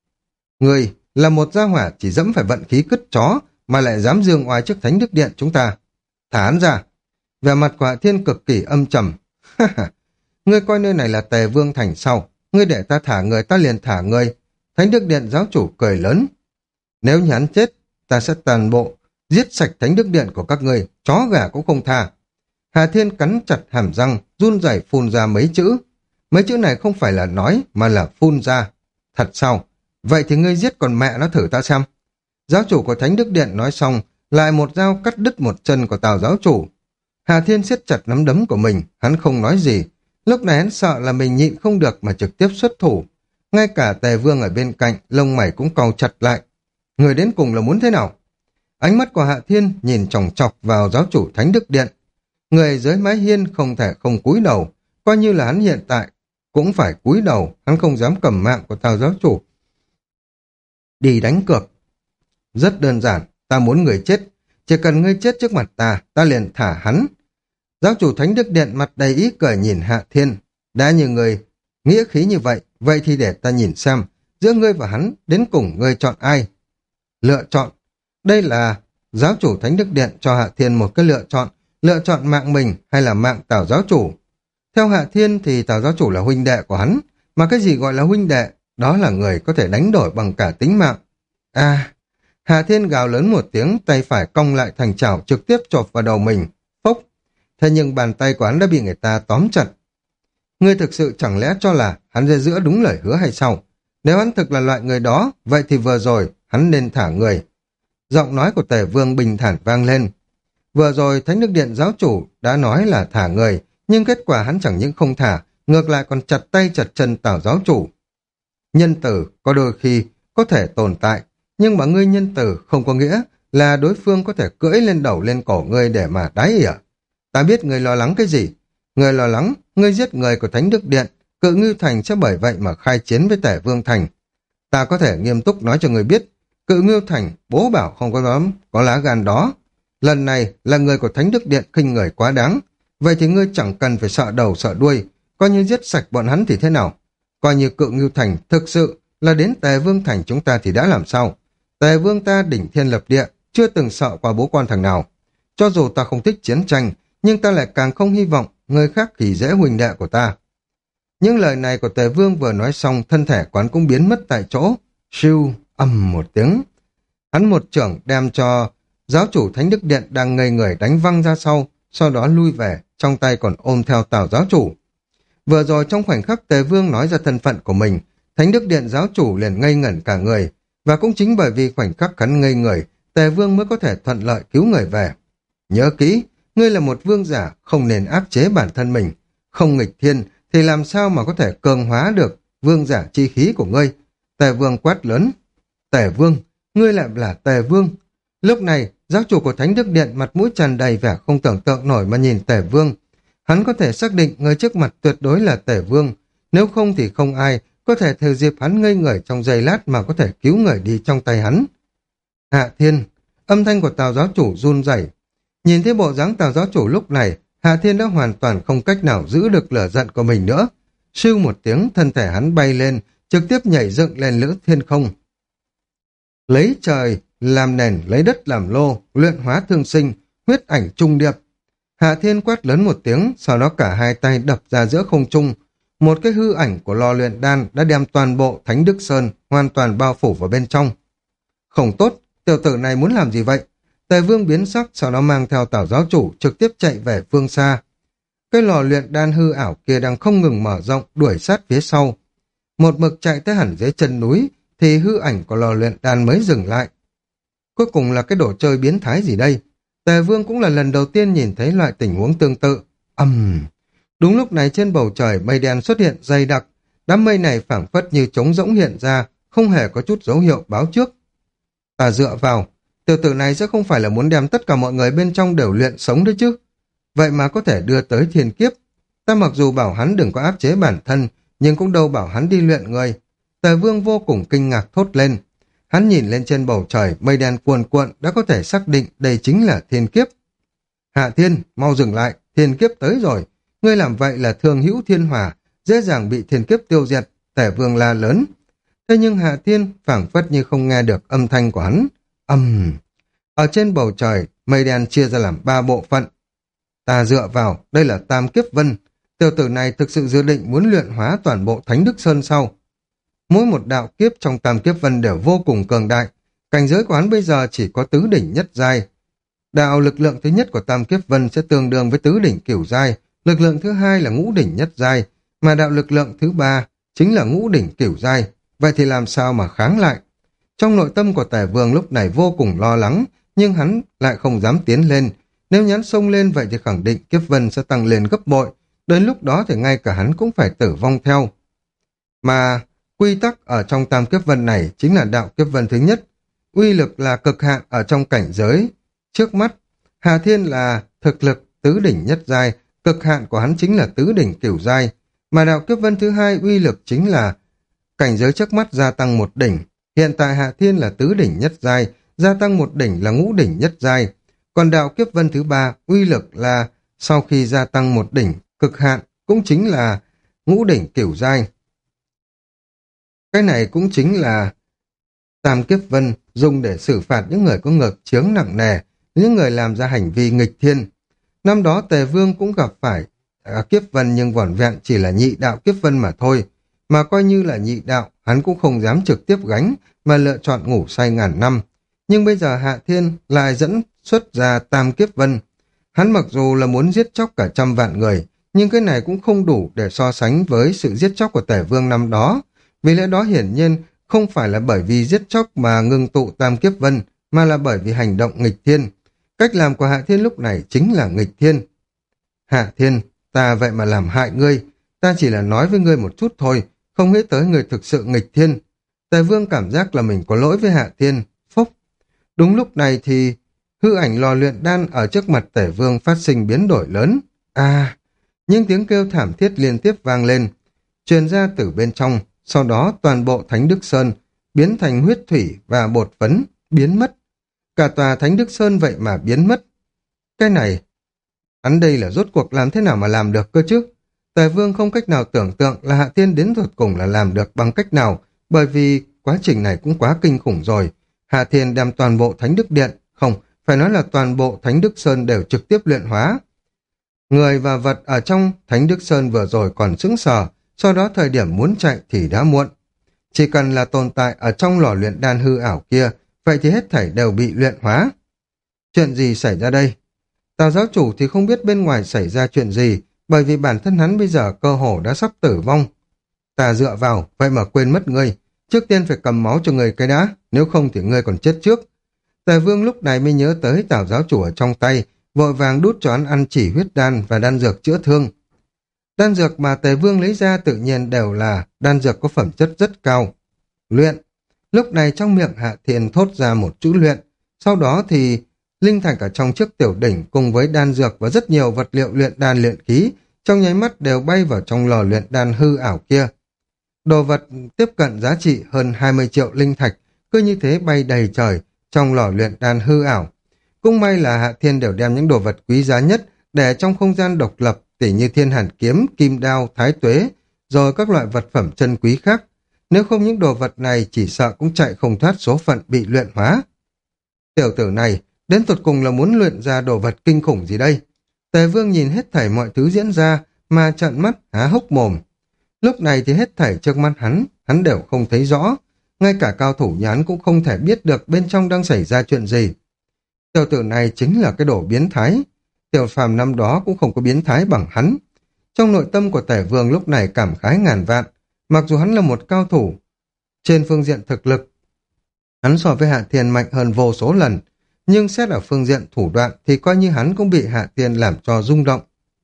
Người là một gia hỏa chỉ dẫm phải vận khí cứt chó mà lại dám dương oai trước Thánh Đức Điện chúng ta. Thả hắn ra. Vẻ mặt của Hạ Thiên cực kỳ âm trầm. Ngươi coi nơi này là Tề Vương Thành sau. Ngươi để ta thả người ta liền thả người. Thánh Đức Điện giáo chủ cười lớn. Nếu như hắn chết, ta sẽ toàn bộ giết sạch Thánh Đức Điện của các ngươi, chó gà cũng không tha. Hà Thiên cắn chặt hàm răng, run rẩy phun ra mấy chữ. Mấy chữ này không phải là nói, mà là phun ra. Thật sao? Vậy thì ngươi giết con mẹ nó thử ta xem. Giáo chủ của Thánh Đức Điện nói xong, lại một dao cắt đứt một chân của Tào giáo chủ. Hà Thiên siết chặt nắm đấm của mình, hắn không nói gì. Lúc này hắn sợ là mình nhịn không được mà trực tiếp xuất thủ. Ngay cả Tề Vương ở bên cạnh, lông mày cũng cau chặt lại. Người đến cùng là muốn thế nào? Ánh mắt của Hạ Thiên nhìn chòng chọc vào giáo chủ Thánh Đức Điện. Người dưới mái hiên không thể không cúi đầu, coi như là hắn hiện tại cũng phải cúi đầu, hắn không dám cầm mạng của Tào giáo chủ. Đi đánh cược. Rất đơn giản, ta muốn người chết. Chỉ cần ngươi chết trước mặt ta, ta liền thả hắn. Giáo chủ Thánh Đức Điện mặt đầy ý cười nhìn Hạ Thiên. Đã như người nghĩa khí như vậy, vậy thì để ta nhìn xem, giữa ngươi và hắn, đến cùng ngươi chọn ai? Lựa chọn. Đây là giáo chủ Thánh Đức Điện cho Hạ Thiên một cái lựa chọn, lựa chọn mạng mình hay là mạng Tào giáo chủ. Theo Hạ Thiên thì Tào giáo chủ là huynh đệ của hắn, mà cái gì gọi là huynh đệ, đó là người có thể đánh đổi bằng cả tính mạng. À, Hạ Thiên gào lớn một tiếng, tay phải cong lại thành chảo trực tiếp chộp vào đầu mình. Phốc. Thế nhưng bàn tay của hắn đã bị người ta tóm chặt. Ngươi thực sự chẳng lẽ cho là hắn ra giữa đúng lời hứa hay sao? Nếu hắn thực là loại người đó, vậy thì vừa rồi hắn nên thả người. Giọng nói của Tề Vương bình thản vang lên. Vừa rồi Thánh Đức Điện giáo chủ đã nói là thả người, nhưng kết quả hắn chẳng những không thả, ngược lại còn chặt tay chặt chân Tào giáo chủ. Nhân tử có đôi khi có thể tồn tại, nhưng mà ngươi nhân tử không có nghĩa là đối phương có thể cưỡi lên đầu lên cổ ngươi để mà đái ỉa. Ta biết ngươi lo lắng cái gì. Ngươi lo lắng, ngươi giết người của Thánh Đức Điện, Cự Ngưu Thành sẽ bởi vậy mà khai chiến với Tề Vương Thành. Ta có thể nghiêm túc nói cho ngươi biết, Cự Ngưu Thành bố bảo không có dám có lá gan đó. Lần này là người của Thánh Đức Điện khinh người quá đáng. Vậy thì ngươi chẳng cần phải sợ đầu sợ đuôi, coi như giết sạch bọn hắn thì thế nào? Coi như Cự Ngưu Thành thực sự là đến Tề Vương Thành chúng ta thì đã làm sao? Tề Vương ta đỉnh thiên lập địa, chưa từng sợ qua bố quan thằng nào. Cho dù ta không thích chiến tranh, nhưng ta lại càng không hy vọng người khác khi dễ huynh đệ của ta. Những lời này của Tề Vương vừa nói xong, thân thể quán cũng biến mất tại chỗ. Siêu, ầm một tiếng. Hắn một trưởng đem cho giáo chủ Thánh Đức Điện đang ngây người đánh văng ra sau, sau đó lui về, trong tay còn ôm theo Tào giáo chủ. Vừa rồi trong khoảnh khắc Tề Vương nói ra thân phận của mình, Thánh Đức Điện giáo chủ liền ngây ngẩn cả người, và cũng chính bởi vì khoảnh khắc hắn ngây người, Tề Vương mới có thể thuận lợi cứu người về. Nhớ kỹ, ngươi là một vương giả, không nên áp chế bản thân mình. Không nghịch thiên thì làm sao mà có thể cường hóa được vương giả chi khí của ngươi? Tề Vương quát lớn. Tề Vương, ngươi lại là Tề Vương. Lúc này, Giáo chủ của Thánh Đức Điện mặt mũi tràn đầy vẻ không tưởng tượng nổi mà nhìn Tề Vương. Hắn có thể xác định người trước mặt tuyệt đối là Tề Vương, nếu không thì không ai có thể thừa dịp hắn ngây người trong giây lát mà có thể cứu người đi trong tay hắn. Hạ Thiên, âm thanh của Tào giáo chủ run rẩy. Nhìn thấy bộ dáng Tào giáo chủ lúc này, Hạ Thiên đã hoàn toàn không cách nào giữ được lửa giận của mình nữa. Sưu một tiếng, thân thể hắn bay lên, trực tiếp nhảy dựng lên lữ thiên không. Lấy trời làm nền, lấy đất làm lô, luyện hóa thương sinh, huyết ảnh trung điệp. Hạ Thiên quát lớn một tiếng, sau đó cả hai tay đập ra giữa không trung. Một cái hư ảnh của lò luyện đan đã đem toàn bộ Thánh Đức Sơn hoàn toàn bao phủ vào bên trong. Không tốt, tiểu tử này muốn làm gì vậy? Tề Vương biến sắc, sau đó mang theo Tào giáo chủ trực tiếp chạy về phương xa. Cái lò luyện đan hư ảo kia đang không ngừng mở rộng, đuổi sát phía sau. Một mực chạy tới hẳn dưới chân núi, thì hư ảnh của lò luyện đan mới dừng lại. Cuối cùng là cái đồ chơi biến thái gì đây? Tề Vương cũng là lần đầu tiên nhìn thấy loại tình huống tương tự. Ầm! Uhm. Đúng lúc này trên bầu trời mây đen xuất hiện dày đặc, đám mây này phảng phất như trống rỗng hiện ra, không hề có chút dấu hiệu báo trước. Ta dựa vào, tiểu tử này sẽ không phải là muốn đem tất cả mọi người bên trong đều luyện sống đấy chứ. Vậy mà có thể đưa tới thiên kiếp. Ta mặc dù bảo hắn đừng có áp chế bản thân, nhưng cũng đâu bảo hắn đi luyện người. Tề Vương vô cùng kinh ngạc thốt lên. Hắn nhìn lên trên bầu trời, mây đen cuồn cuộn đã có thể xác định đây chính là thiên kiếp. Hạ Thiên, mau dừng lại, thiên kiếp tới rồi. Ngươi làm vậy là thương hữu thiên hỏa, dễ dàng bị thiên kiếp tiêu diệt. Tề Vương la lớn. Thế nhưng Hạ Thiên phảng phất như không nghe được âm thanh của hắn. Ầm! Ở trên bầu trời, mây đen chia ra làm ba bộ phận. Ta dựa vào, đây là Tam Kiếp Vân. Tiểu tử này thực sự dự định muốn luyện hóa toàn bộ Thánh Đức Sơn sau. Mỗi một đạo kiếp trong Tam Kiếp Vân đều vô cùng cường đại. Cảnh giới của hắn bây giờ chỉ có tứ đỉnh nhất giai. Đạo lực lượng thứ nhất của Tam Kiếp Vân sẽ tương đương với tứ đỉnh cửu giai, lực lượng thứ hai là ngũ đỉnh nhất giai, mà đạo lực lượng thứ ba chính là ngũ đỉnh cửu giai. Vậy thì làm sao mà kháng lại? Trong nội tâm của Tề Vương lúc này vô cùng lo lắng, nhưng hắn lại không dám tiến lên. Nếu nhắn xông lên vậy thì khẳng định kiếp vân sẽ tăng lên gấp bội, đến lúc đó thì ngay cả hắn cũng phải tử vong theo. Mà quy tắc ở trong Tam Kiếp Vân này chính là đạo kiếp vân thứ nhất, uy lực là cực hạn ở trong cảnh giới. Trước mắt, Hà Thiên là thực lực tứ đỉnh nhất giai, cực hạn của hắn chính là tứ đỉnh cửu giai, mà đạo kiếp vân thứ hai uy lực chính là cảnh giới trước mắt gia tăng một đỉnh. Hiện tại Hạ Thiên là tứ đỉnh nhất giai, gia tăng một đỉnh là ngũ đỉnh nhất giai. Còn đạo kiếp vân thứ ba, uy lực là sau khi gia tăng một đỉnh, cực hạn cũng chính là ngũ đỉnh cửu giai. Cái này cũng chính là Tam Kiếp Vân dùng để xử phạt những người có ngược chướng nặng nề, những người làm ra hành vi nghịch thiên. Năm đó Tề Vương cũng gặp phải à, Kiếp Vân nhưng vỏn vẹn chỉ là nhị đạo Kiếp Vân mà thôi. Mà coi như là nhị đạo, hắn cũng không dám trực tiếp gánh mà lựa chọn ngủ say ngàn năm. Nhưng bây giờ Hạ Thiên lại dẫn xuất ra Tam Kiếp Vân. Hắn mặc dù là muốn giết chóc cả trăm vạn người, nhưng cái này cũng không đủ để so sánh với sự giết chóc của Tề Vương năm đó. Vì lẽ đó hiển nhiên không phải là bởi vì giết chóc mà ngưng tụ Tam Kiếp Vân, mà là bởi vì hành động nghịch thiên. Cách làm của Hạ Thiên lúc này chính là nghịch thiên. Hạ Thiên, ta vậy mà làm hại ngươi, ta chỉ là nói với ngươi một chút thôi, không nghĩ tới người thực sự nghịch thiên. Tề Vương cảm giác là mình có lỗi với Hạ Thiên, phúc. Đúng lúc này thì hư ảnh lò luyện đan ở trước mặt Tề Vương phát sinh biến đổi lớn. À, những tiếng kêu thảm thiết liên tiếp vang lên, truyền ra từ bên trong, sau đó toàn bộ Thánh Đức Sơn biến thành huyết thủy và bột phấn, biến mất. Cả tòa Thánh Đức Sơn vậy mà biến mất. Cái này, hắn đây là rốt cuộc làm thế nào mà làm được cơ chứ? Tề Vương không cách nào tưởng tượng là Hạ Thiên đến tột cùng là làm được bằng cách nào, bởi vì quá trình này cũng quá kinh khủng rồi. Hạ Thiên đem toàn bộ Thánh Đức Điện, không, phải nói là toàn bộ Thánh Đức Sơn đều trực tiếp luyện hóa. Người và vật ở trong Thánh Đức Sơn vừa rồi còn sững sờ, sau đó thời điểm muốn chạy thì đã muộn. Chỉ cần là tồn tại ở trong lò luyện đan hư ảo kia, vậy thì hết thảy đều bị luyện hóa. Chuyện gì xảy ra đây? Tào giáo chủ thì không biết bên ngoài xảy ra chuyện gì, bởi vì bản thân hắn bây giờ cơ hồ đã sắp tử vong. Ta dựa vào, vậy mà quên mất ngươi. Trước tiên phải cầm máu cho ngươi cái đã, nếu không thì ngươi còn chết trước. Tề Vương lúc này mới nhớ tới Tào giáo chủ ở trong tay, vội vàng đút cho hắn ăn chỉ huyết đan và đan dược chữa thương. Đan dược mà Tề Vương lấy ra tự nhiên đều là đan dược có phẩm chất rất cao. Luyện. Lúc này trong miệng Hạ Thiên thốt ra một chữ luyện, sau đó thì Linh thạch ở trong chiếc tiểu đỉnh cùng với đan dược và rất nhiều vật liệu luyện đan luyện khí trong nháy mắt đều bay vào trong lò luyện đan hư ảo kia. Đồ vật tiếp cận giá trị hơn hai mươi triệu linh thạch, cứ như thế bay đầy trời trong lò luyện đan hư ảo. Cũng may là Hạ Thiên đều đem những đồ vật quý giá nhất để trong không gian độc lập, tỉ như thiên hàn kiếm, kim đao, thái tuế, rồi các loại vật phẩm chân quý khác. Nếu không những đồ vật này chỉ sợ cũng chạy không thoát số phận bị luyện hóa. Tiểu tử này, đến tột cùng là muốn luyện ra đồ vật kinh khủng gì đây? Tề Vương nhìn hết thảy mọi thứ diễn ra mà trợn mắt há hốc mồm. Lúc này thì hết thảy trước mắt hắn, hắn đều không thấy rõ. Ngay cả cao thủ như hắn cũng không thể biết được bên trong đang xảy ra chuyện gì. Tiểu tử này chính là cái đồ biến thái. Tiểu Phàm năm đó cũng không có biến thái bằng hắn. Trong nội tâm của Tề Vương lúc này cảm khái ngàn vạn. Mặc dù hắn là một cao thủ, trên phương diện thực lực, hắn so với Hạ Thiên mạnh hơn vô số lần. Nhưng xét ở phương diện thủ đoạn thì coi như hắn cũng bị Hạ Thiên làm cho rung động.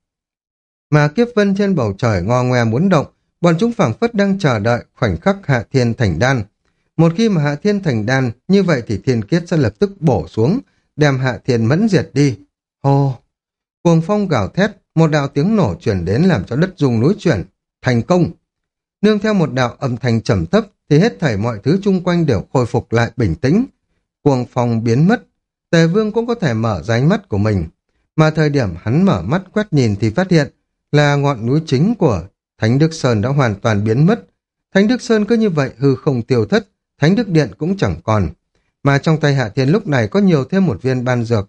Mà kiếp vân trên bầu trời ngo ngoe muốn động, bọn chúng phảng phất đang chờ đợi khoảnh khắc Hạ Thiên thành đan. Một khi mà Hạ Thiên thành đan, như vậy thì thiên kiết sẽ lập tức bổ xuống, đem Hạ Thiên mẫn diệt đi. Hô! Cuồng phong gào thét, một đạo tiếng nổ truyền đến làm cho đất rung núi chuyển. Thành công! Nương theo một đạo âm thanh trầm thấp thì hết thảy mọi thứ chung quanh đều khôi phục lại bình tĩnh. Cuồng phong biến mất, Tề Vương cũng có thể mở ra ánh mắt của mình. Mà thời điểm hắn mở mắt quét nhìn thì phát hiện là ngọn núi chính của Thánh Đức Sơn đã hoàn toàn biến mất. Thánh Đức Sơn cứ như vậy hư không tiêu thất, Thánh Đức Điện cũng chẳng còn. Mà trong tay Hạ Thiên lúc này có nhiều thêm một viên ban dược,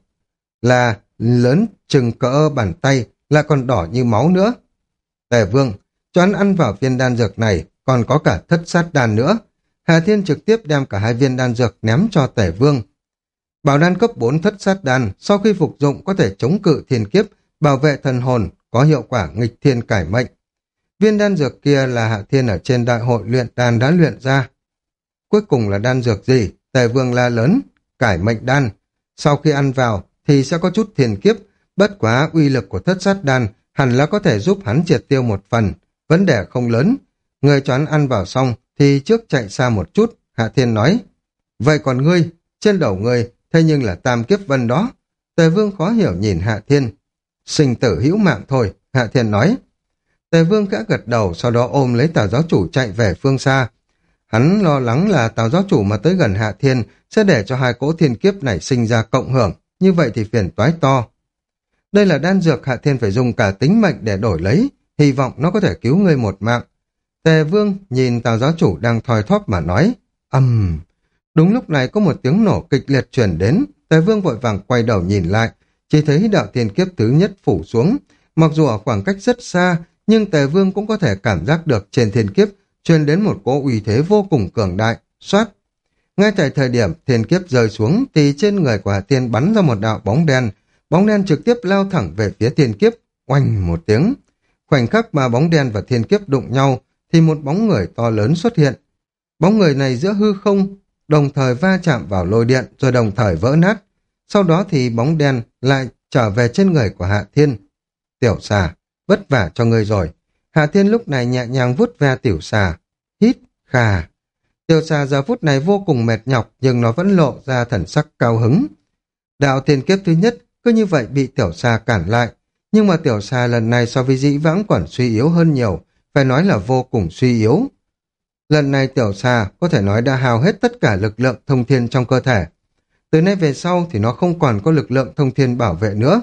là lớn chừng cỡ bàn tay, là còn đỏ như máu nữa. Tề Vương, cho hắn ăn vào viên đan dược này, còn có cả thất sát đan nữa. Hạ Thiên trực tiếp đem cả hai viên đan dược ném cho Tề Vương. Bảo đan cấp bốn thất sát đan, sau khi phục dụng có thể chống cự thiên kiếp, bảo vệ thần hồn, có hiệu quả nghịch thiên cải mệnh. Viên đan dược kia là Hạ Thiên ở trên đại hội luyện đan đã luyện ra. Cuối cùng là đan dược gì? Tề Vương la lớn, cải mệnh đan. Sau khi ăn vào thì sẽ có chút thiên kiếp, bất quá uy lực của thất sát đan hẳn là có thể giúp hắn triệt tiêu một phần, vấn đề không lớn. Người cho hắn ăn vào xong thì trước chạy xa một chút, Hạ Thiên nói. Vậy còn ngươi, trên đầu ngươi, thế nhưng là tam kiếp vân đó. Tề Vương khó hiểu nhìn Hạ Thiên. Sinh tử hữu mạng thôi, Hạ Thiên nói. Tề Vương khẽ gật đầu, sau đó ôm lấy Tào giáo chủ chạy về phương xa. Hắn lo lắng là Tào giáo chủ mà tới gần Hạ Thiên sẽ để cho hai cỗ thiên kiếp này sinh ra cộng hưởng, như vậy thì phiền toái to. Đây là đan dược Hạ Thiên phải dùng cả tính mệnh để đổi lấy, hy vọng nó có thể cứu ngươi một mạng. Tề Vương nhìn Tào giáo chủ đang thoi thóp mà nói, ầm. Uhm. Đúng lúc này có một tiếng nổ kịch liệt truyền đến, Tề Vương vội vàng quay đầu nhìn lại, chỉ thấy đạo thiên kiếp thứ nhất phủ xuống. Mặc dù ở khoảng cách rất xa, nhưng Tề Vương cũng có thể cảm giác được trên thiên kiếp truyền đến một cỗ uy thế vô cùng cường đại, xoát. Ngay tại thời điểm thiên kiếp rơi xuống thì trên người của Hạ Thiên bắn ra một đạo bóng đen, bóng đen trực tiếp lao thẳng về phía thiên kiếp, oanh một tiếng. Khoảnh khắc mà bóng đen và thiên kiếp đụng nhau thì một bóng người to lớn xuất hiện. Bóng người này giữa hư không đồng thời va chạm vào lôi điện rồi đồng thời vỡ nát. Sau đó thì bóng đen lại trở về trên người của Hạ Thiên. Tiểu xà, vất vả cho ngươi rồi. Hạ Thiên lúc này nhẹ nhàng vuốt ve tiểu xà, hít, khà. Tiểu xà giờ phút này vô cùng mệt nhọc nhưng nó vẫn lộ ra thần sắc cao hứng. Đạo thiên kiếp thứ nhất cứ như vậy bị tiểu xà cản lại. Nhưng mà tiểu xà lần này so với dĩ vãng còn suy yếu hơn nhiều, phải nói là vô cùng suy yếu. Lần này tiểu xà có thể nói đã hao hết tất cả lực lượng thông thiên trong cơ thể. Từ nay về sau thì nó không còn có lực lượng thông thiên bảo vệ nữa.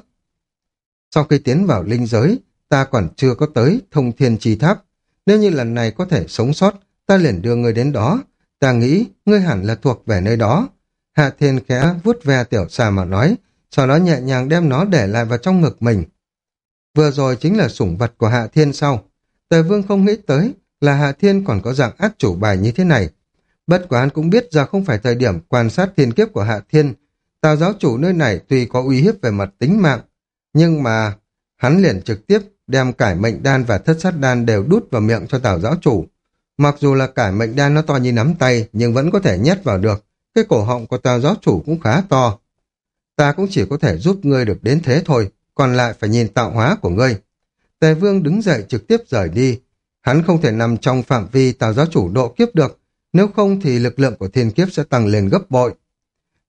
Sau khi tiến vào linh giới, ta còn chưa có tới thông thiên chi tháp. Nếu như lần này có thể sống sót, ta liền đưa ngươi đến đó. Ta nghĩ ngươi hẳn là thuộc về nơi đó. Hạ Thiên khẽ vuốt ve tiểu xà mà nói, sau đó nhẹ nhàng đem nó để lại vào trong ngực mình. Vừa rồi chính là sủng vật của Hạ Thiên sau. Tề Vương không nghĩ tới là Hạ Thiên còn có dạng át chủ bài như thế này. Bất quá hắn cũng biết ra không phải thời điểm quan sát thiên kiếp của Hạ Thiên. Tào giáo chủ nơi này tuy có uy hiếp về mặt tính mạng, nhưng mà hắn liền trực tiếp đem cải mệnh đan và thất sát đan đều đút vào miệng cho Tào giáo chủ. Mặc dù là cải mệnh đan nó to như nắm tay, nhưng vẫn có thể nhét vào được. Cái cổ họng của Tào giáo chủ cũng khá to. Ta cũng chỉ có thể giúp ngươi được đến thế thôi, còn lại phải nhìn tạo hóa của ngươi. Tề Vương đứng dậy trực tiếp rời đi. Hắn không thể nằm trong phạm vi Tào giáo chủ độ kiếp được, nếu không thì lực lượng của thiên kiếp sẽ tăng lên gấp bội.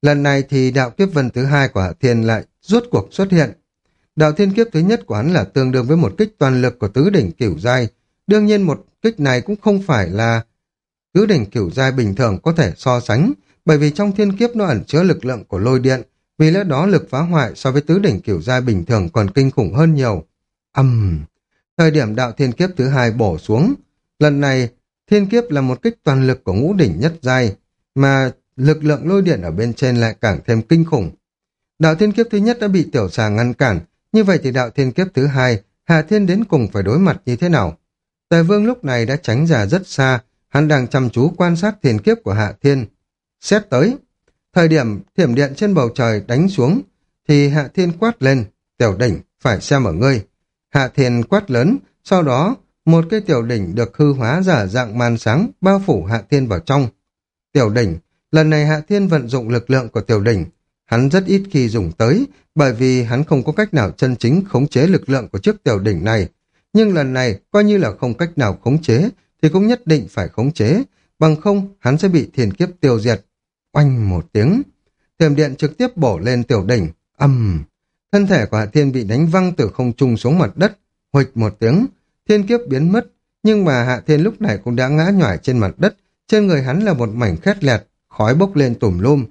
Lần này thì đạo kiếp vân thứ hai của Hạ Thiên lại rốt cuộc xuất hiện. Đạo thiên kiếp thứ nhất của hắn là tương đương với một kích toàn lực của tứ đỉnh cửu giai. Đương nhiên một kích này cũng không phải là tứ đỉnh cửu giai bình thường có thể so sánh, bởi vì trong thiên kiếp nó ẩn chứa lực lượng của lôi điện, vì lẽ đó lực phá hoại so với tứ đỉnh cửu giai bình thường còn kinh khủng hơn nhiều. Âm! Uhm. Thời điểm đạo thiên kiếp thứ hai bổ xuống, lần này thiên kiếp là một kích toàn lực của ngũ đỉnh nhất giai, mà lực lượng lôi điện ở bên trên lại càng thêm kinh khủng. Đạo thiên kiếp thứ nhất đã bị tiểu xà ngăn cản, như vậy thì đạo thiên kiếp thứ hai, Hạ Thiên đến cùng phải đối mặt như thế nào? Tề Vương lúc này đã tránh ra rất xa, hắn đang chăm chú quan sát thiên kiếp của Hạ Thiên. Xét tới, thời điểm thiểm điện trên bầu trời đánh xuống, thì Hạ Thiên quát lên, tiểu đỉnh, phải xem ở ngươi. Hạ Thiên quát lớn, sau đó một cái tiểu đỉnh được hư hóa giả dạng màn sáng bao phủ Hạ Thiên vào trong. Tiểu đỉnh, lần này Hạ Thiên vận dụng lực lượng của tiểu đỉnh, hắn rất ít khi dùng tới, bởi vì hắn không có cách nào chân chính khống chế lực lượng của chiếc tiểu đỉnh này. Nhưng lần này, coi như là không cách nào khống chế, thì cũng nhất định phải khống chế, bằng không hắn sẽ bị thiên kiếp tiêu diệt. Oanh một tiếng, thiểm điện trực tiếp bổ lên tiểu đỉnh, ầm. Thân thể của Hạ Thiên bị đánh văng từ không trung xuống mặt đất, huỵch một tiếng, thiên kiếp biến mất, nhưng mà Hạ Thiên lúc này cũng đã ngã nhòi trên mặt đất, trên người hắn là một mảnh khét lẹt, khói bốc lên tùm lum.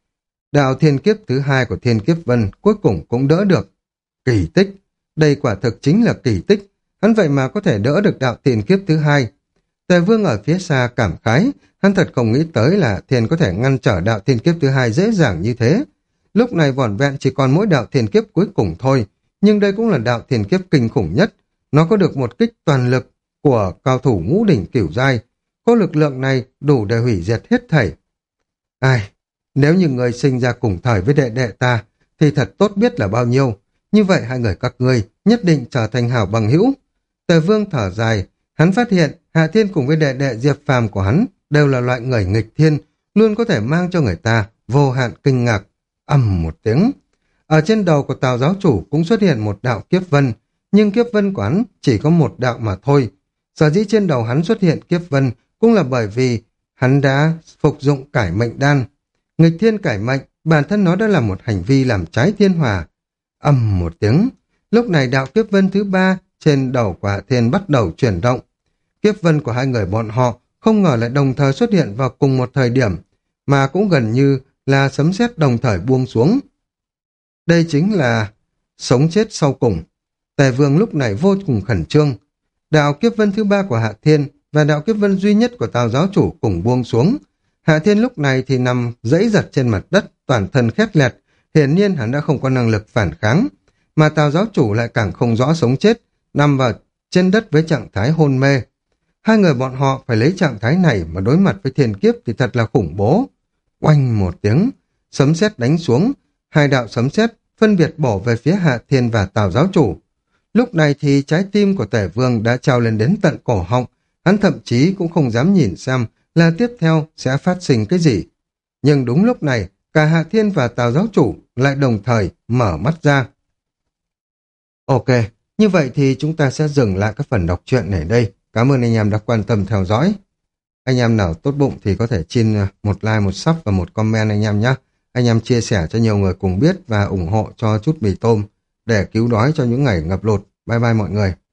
Đạo thiên kiếp thứ hai của thiên kiếp vân cuối cùng cũng đỡ được. Kỳ tích, đây quả thực chính là kỳ tích, hắn vậy mà có thể đỡ được đạo thiên kiếp thứ hai. Tề Vương ở phía xa cảm khái, hắn thật không nghĩ tới là thiên có thể ngăn trở đạo thiên kiếp thứ hai dễ dàng như thế. Lúc này vỏn vẹn chỉ còn mỗi đạo thiên kiếp cuối cùng thôi, nhưng đây cũng là đạo thiên kiếp kinh khủng nhất. Nó có được một kích toàn lực của cao thủ ngũ đỉnh cửu giai, có lực lượng này đủ để hủy diệt hết thảy. Ai, nếu như người sinh ra cùng thời với đệ đệ ta, thì thật tốt biết là bao nhiêu. Như vậy hai người các ngươi nhất định trở thành hảo bằng hữu. Tề Vương thở dài, hắn phát hiện Hạ Thiên cùng với đệ đệ Diệp Phàm của hắn đều là loại người nghịch thiên, luôn có thể mang cho người ta vô hạn kinh ngạc. Ầm một tiếng, ở trên đầu của Tào giáo chủ cũng xuất hiện một đạo kiếp vân, nhưng kiếp vân của hắn chỉ có một đạo mà thôi. Sở dĩ trên đầu hắn xuất hiện kiếp vân cũng là bởi vì hắn đã phục dụng cải mệnh đan. Nghịch thiên cải mệnh, bản thân nó đã là một hành vi làm trái thiên hòa. Ầm một tiếng, lúc này đạo kiếp vân thứ ba trên đầu của Hạ Thiên bắt đầu chuyển động. Kiếp vân của hai người bọn họ không ngờ lại đồng thời xuất hiện vào cùng một thời điểm, mà cũng gần như là sấm sét đồng thời buông xuống. Đây chính là sống chết sau cùng. Tề Vương lúc này vô cùng khẩn trương. Đạo kiếp vân thứ ba của Hạ Thiên và đạo kiếp vân duy nhất của Tào giáo chủ cùng buông xuống. Hạ Thiên lúc này thì nằm dẫy giật trên mặt đất, toàn thân khét lẹt, hiển nhiên hắn đã không có năng lực phản kháng, mà Tào giáo chủ lại càng không rõ sống chết, nằm vào trên đất với trạng thái hôn mê. Hai người bọn họ phải lấy trạng thái này mà đối mặt với thiên kiếp thì thật là khủng bố. Oanh một tiếng, sấm sét đánh xuống, hai đạo sấm sét phân biệt bổ về phía Hạ Thiên và Tào giáo chủ. Lúc này thì trái tim của Tề Vương đã trao lên đến tận cổ họng, hắn thậm chí cũng không dám nhìn xem là tiếp theo sẽ phát sinh cái gì. Nhưng đúng lúc này, cả Hạ Thiên và Tào giáo chủ lại đồng thời mở mắt ra. Ok, như vậy thì chúng ta sẽ dừng lại các phần đọc truyện này đây. Cảm ơn anh em đã quan tâm theo dõi. Anh em nào tốt bụng thì có thể xin một like, một sub và một comment anh em nhé. Anh em chia sẻ cho nhiều người cùng biết và ủng hộ cho chút mì tôm để cứu đói cho những ngày ngập lụt. Bye bye mọi người.